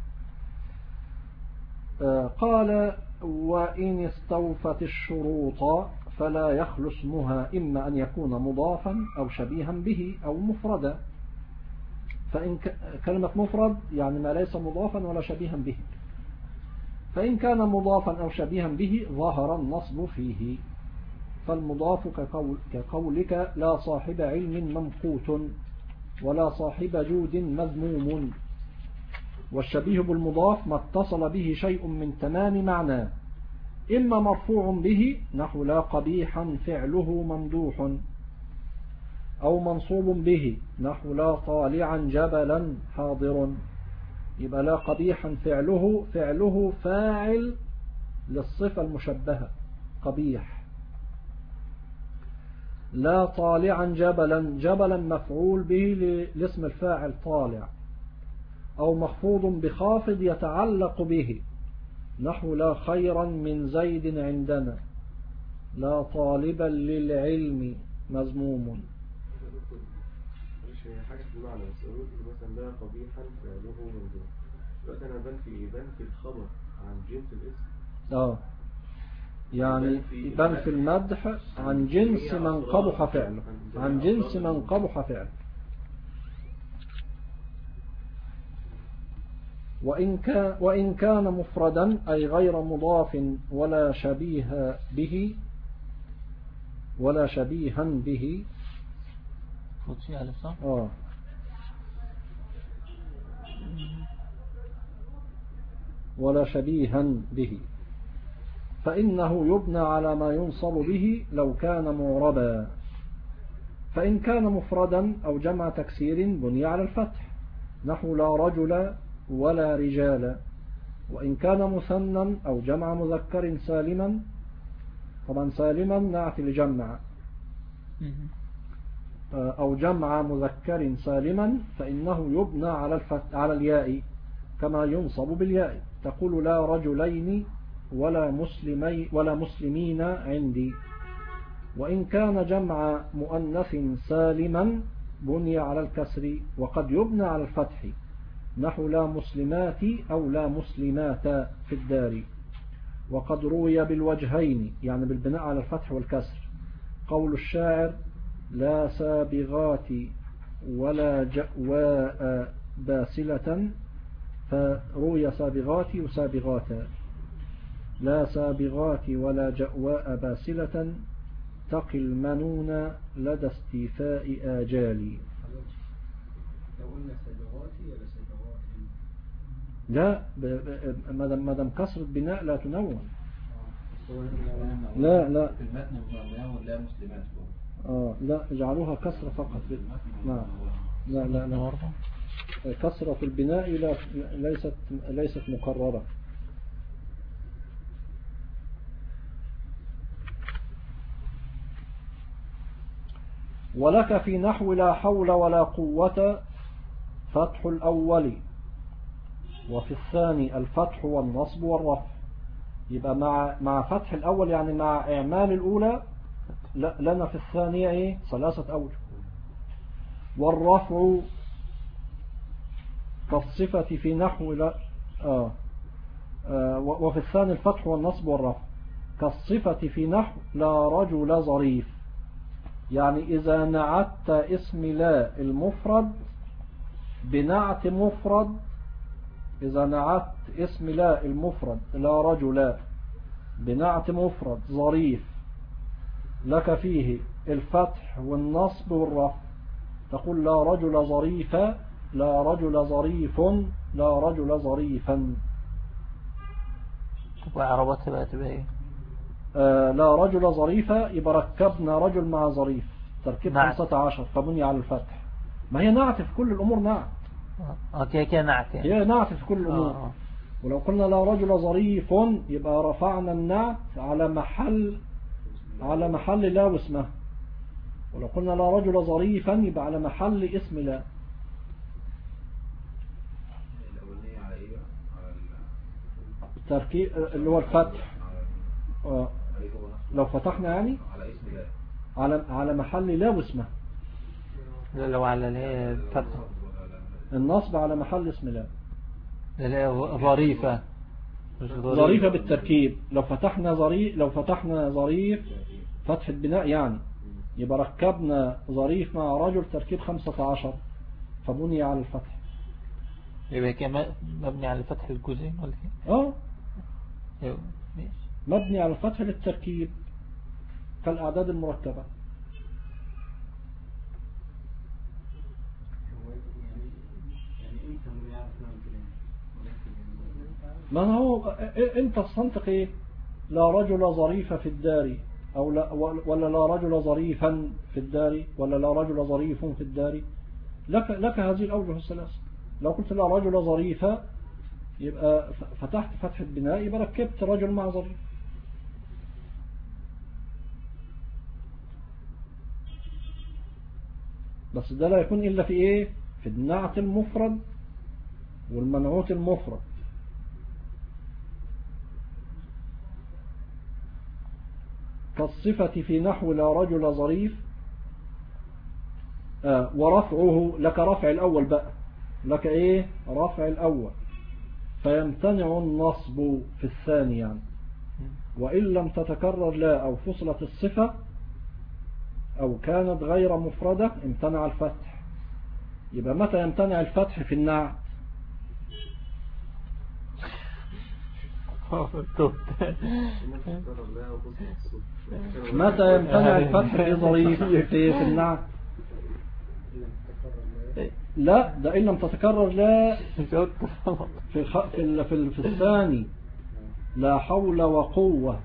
قال وإن استوفت الشروط فلا يخلو اسمها إما أن يكون مضافا أو شبيها به أو مفردا. فإن كلمة مفرد يعني ما ليس مضافا ولا شبيها به، فإن كان مضافا أو شبيها به ظهر النصب فيه. فالمضاف كقولك لا صاحب علم ممقوت ولا صاحب جود مذموم. والشبيه بالمضاف ما اتصل به شيء من تمام معناه، إما مرفوع به نحو لا قبيحا فعله ممدوح، أو منصوب به نحو لا طالعا جبلا حاضر. يبقى لا قبيحا فعله فاعل للصفة المشبهة قبيح. لا طالعا جبلا مفعول به لاسم الفاعل طالع، أو مخفوض بخافض يتعلق به نحو لا خيرا من زيد عندنا، لا طالبا للعلم مذموم. حاجة في المعنى بس أقول مثلا لا قبيحا فعله ممدوح، دلوقتي أنا بنفي الخبر عن جنس الاسم. يعني بنفي المدح عن جنس من قبح فعله، عن جنس من قبح فعله. وإن كان مفردا أي غير مضاف ولا شبيها به ولا شبيها به ولا شبيها به فإنه يبنى على ما ينصب به لو كان معربا. فإن كان مفردا أو جمع تكسير بني على الفتح نحو لا رجل ولا رجال. وإن كان مثنى أو جمع مذكر سالما، طبعا سالما نعت لجمع، أو جمع مذكر سالما فإنه يبنى على الياء كما ينصب بالياء، تقول لا رجلين ولا مسلمين عندي. وإن كان جمع مؤنث سالما بني على الكسر وقد يبنى على الفتح نحو لا مسلمات أو لا مسلمات في الدار. وقد روي بالوجهين يعني بالبناء على الفتح والكسر قول الشاعر لا سابغات ولا باسلة فروي سابغات وسابغاتا. لا سابغات ولا جأواء باسلة تقي المنون لدى استيفاء آجالي. لو قلنا سابغاتي ولا سابغاتي؟ لا مدام كسرة بناء لا تنون. لا في المتن منون لا مسلمات. لا اجعلوها كسرة فقط. نعم. لا كسرة البناء ليست مكررة. ولك في نحو لا حول ولا قوة فتح الأول، وفي الثاني الفتح والنصب والرفع. يبقى مع فتح الأول يعني مع إعمال الأولى لنا في الثانية 3 أوجه. والرفع كالصفة في نحو لا وفي الثاني الفتح والنصب والرفع كالصفة في نحو لا رجل ظريف. يعني إذا نعت اسم لا المفرد بنعت مفرد، إذا نعت اسم لا المفرد لا رجل بنعت مفرد ظريف لك فيه الفتح والنصب والرفع. تقول لا رجل ظريفا، لا رجل ظريف، لا رجل ظريفا. وعربتها بقى تبقى ايه؟ لا رجل ظريفة يبقى ركبنا رجل مع ظريف تركيب 15 فبني على الفتح. ما هي نعت في كل الأمور نعت. كده نعت يعني. هي نعت في كل الأمور. ولو قلنا لا رجل ظريف يبقى رفعنا النعت على محل لا واسمه. ولو قلنا لا رجل ظريفا يبقى على محل اسم لا. الأولانية على إيه؟ على التركيب اللي هو الفتح. لو فتحنا يعني على اسم لا، على محل لا واسمه. لو على اللي هي الفتح. النصب على محل اسم لا. اللي هي ظريفة. ظريفة بالتركيب. لو فتحنا ظريف فتح البناء يعني يبقى ركبنا ظريف مع رجل تركيب 15 فبني على الفتح. يبقى كمان مبني على الفتح الجزئين ولا ايه؟ مبني على الفتح للتركيب كالأعداد المركبة. ما هو انت الصنطق ايه؟ لا رجل ظريف في الدار أو لا، ولا لا رجل ظريفا في الدار، ولا لا رجل ظريف في الدار. لك هذه الأوجه الثلاثة. لو قلت لا رجل ظريفا يبقى فتحت فتح البناء يبقى ركبت رجل مع ظريف. بس ده لا يكون إلا في إيه؟ في النعت المفرد والمنعوت المفرد. كالصفة في نحو لا رجل ظريف. ورفعه لك رفع الأول بقى، لك إيه؟ رفع الأول فيمتنع النصب في الثاني يعني. وإن لم تتكرر لا أو فصلت الصفة أو كانت غير مفردة امتنع الفتح. يبقى متى يمتنع الفتح في النعت؟ متى يمتنع الفتح في ظريف في النعت؟ لا ده إن لم تتكرر لا في الثاني. لا حول وقوة.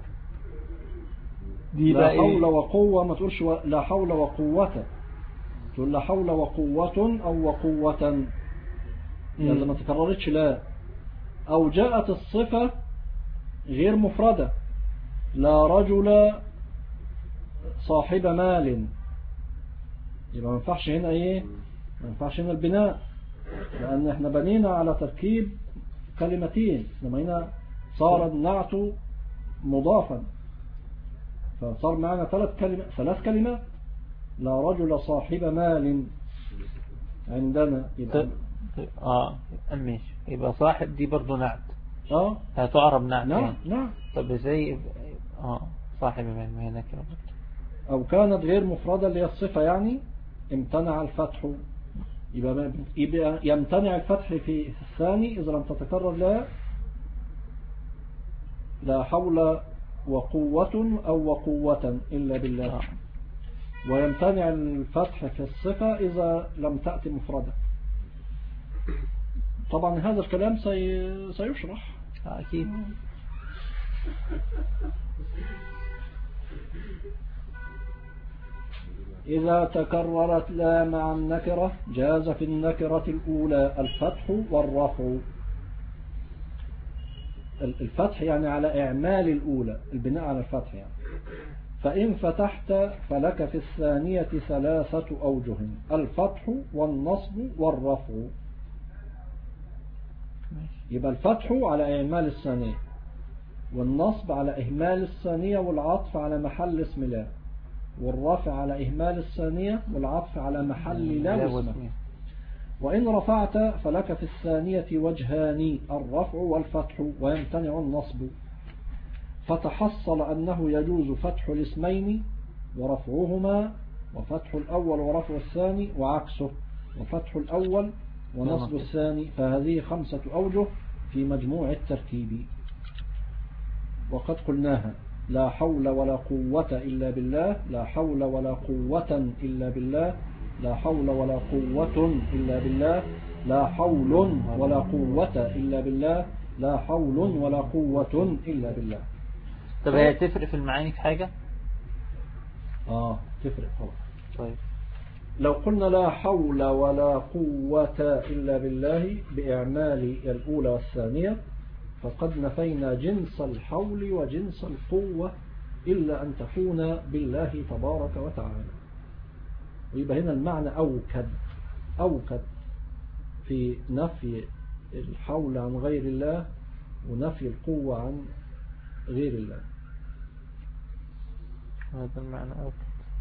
لا حول وقوة ما تقولش لا حول وقوة، تقول لا حول وقوة أو وقوة إذا ما تكررتش لا. أو جاءت الصفة غير مفردة، لا رجل صاحب مال، يبقى ما ينفعش هنا ايه؟ ما ينفعش هنا البناء، لأن احنا بنينا على تركيب كلمتين، لما هنا صار النعت مضافا فصار معنا 3 كلمات. لا رجل صاحب مال عندنا يبقى ماشي. يبقى صاحب دي برضو نعت هتعرب نعت. نعم. طب ازاي صاحب مال ما هنا كده. أو كانت غير مفردة اللي هي الصفة يعني امتنع الفتح يبقى يمتنع الفتح في الثاني إذا لم تتكرر لا حول وقوة أو وقوة إلا بالله، ويمتنع الفتح في الصفة إذا لم تأتي مفردة. طبعا هذا الكلام سيشرح أكيد. إذا تكررت لا مع النكرة جاز في النكرة الأولى الفتح والرفع. الفتح يعني على إعمال الأولى، البناء على الفتح يعني. فإن فتحت فلك في الثانية 3 أوجه: الفتح والنصب والرفع. يبقى الفتح على إعمال الثانية، والنصب على إهمال الثانية والعطف على محل اسم لا، والرفع على إهمال الثانية والعطف على محل لا واسمه. وإن رفعت فلك في الثانية وجهان: الرفع والفتح، ويمتنع النصب. فتحصل أنه يجوز فتح الاسمين ورفعهما، وفتح الأول ورفع الثاني، وعكسه وفتح الأول ونصب الثاني. فهذه 5 أوجه في مجموع التركيب. وقد قلناها: لا حول ولا قوة إلا بالله، لا حول ولا قوة إلا بالله، لا حول ولا قوة إلا بالله، لا حول ولا قوة إلا بالله، لا حول ولا قوة إلا بالله. طب هي تفرق في المعاني في حاجة؟ تفرق طبعا. طيب لو قلنا لا حول ولا قوة إلا بالله بإعمال الأولى والثانية فقد نفينا جنس الحول وجنس القوة إلا أن تكون بالله تبارك وتعالى. ويبقى هنا المعنى أوكد في نفي الحول عن غير الله ونفي القوة عن غير الله. هذا المعنى أوكد.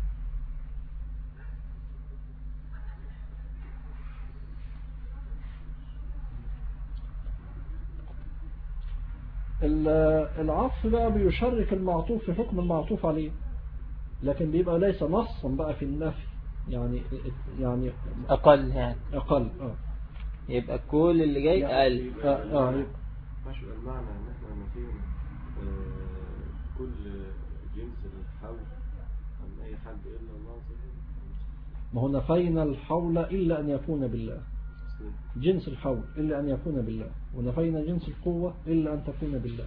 العطف بقى بيشرك المعطوف في حكم المعطوف عليه، لكن بيبقى ليس نصا بقى في النفي، يعني أقل يعني أقل. يبقى كل اللي جاي أقل. ماشي. المعنى ان احنا نفيهم كل جنس الحول عن اي حد الا الله. ما هو نفينا الحول إلا أن يكون بالله، جنس الحول إلا أن يكون بالله، ونفينا جنس القوة إلا أن تكون بالله.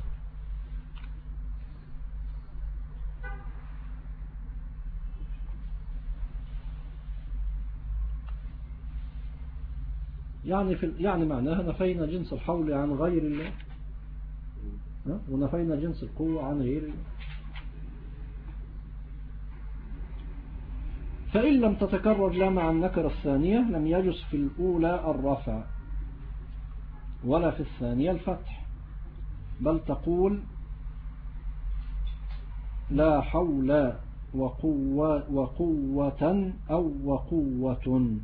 يعني معناها نفينا جنس الحول عن غير الله، ونفينا جنس القوة عن غير الله. فإن لم تتكرر لا مع النكرة الثانية لم يجوز في الأولى الرفع ولا في الثانية الفتح، بل تقول لا حول وقوة أو وقوة،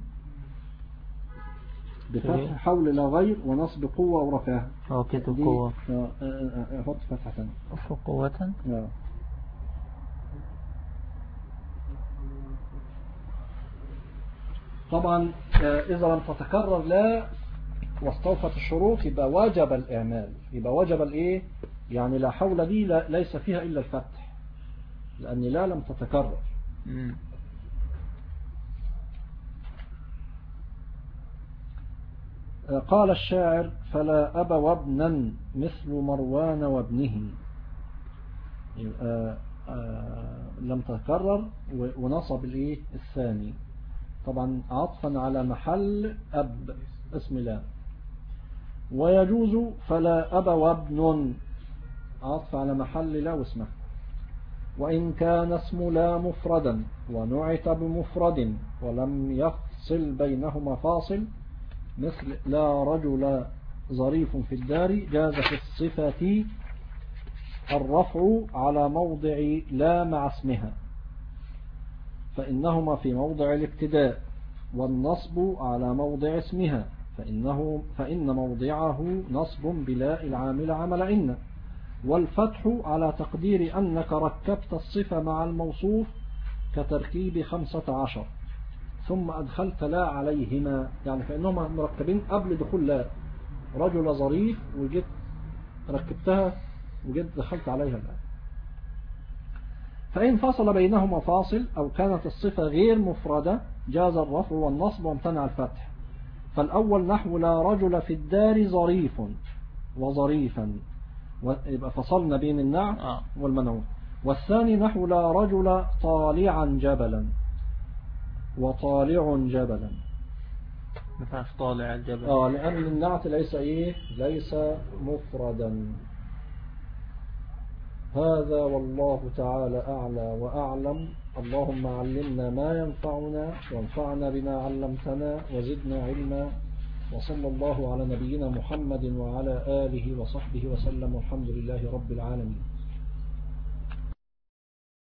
بفتح حول لا غير ونصب قوة ورفعها. كده قوة. أحط فتحة قوة. طبعا إذا لم تتكرر لا واستوفت الشروط يبقى واجب الإعمال، يبقى واجب الإيه؟ يعني لا حول دي ليس فيها إلا الفتح، لأن لا لم تتكرر. قال الشاعر: فلا أب وابنا مثل مروان وابنه. لم تتكرر ونصب الإيه؟ الثاني، طبعا عطفا على محل أب اسم لا. ويجوز فلا أب وابن عطف على محل لا واسمه. وإن كان اسم لا مفردا ونعت بمفرد ولم يفصل بينهما فاصل مثل لا رجل ظريف في الدار جاز في الصفة الرفع على موضع لا مع اسمها فإنهما في موضع الابتداء، والنصب على موضع اسمها فإن موضعه نصب بلا العامل عمل إن، والفتح على تقدير أنك ركبت الصفة مع الموصوف كتركيب 15 ثم أدخلت لا عليهما، يعني كأنهم مركبين قبل دخول لا. رجل ظريف وجيت ركبتها وجيت دخلت عليها لا. فإن فصل بينهما فاصل أو كانت الصفة غير مفردة جاز الرفع والنصب وامتنع الفتح. فالأول نحو لا رجل في الدار ظريف وظريفا، يبقى فصلنا بين النعت والمنعوت. والثاني نحو لا رجل طالعا جبلا وطالع جبلا. ما ينفعش طالع الجبل لأن النعت ليس مفردا. هذا والله تعالى أعلى وأعلم. اللهم علمنا ما ينفعنا وانفعنا بما علمتنا وزدنا علما. وصلى الله على نبينا محمد وعلى آله وصحبه وسلم والحمد لله رب العالمين.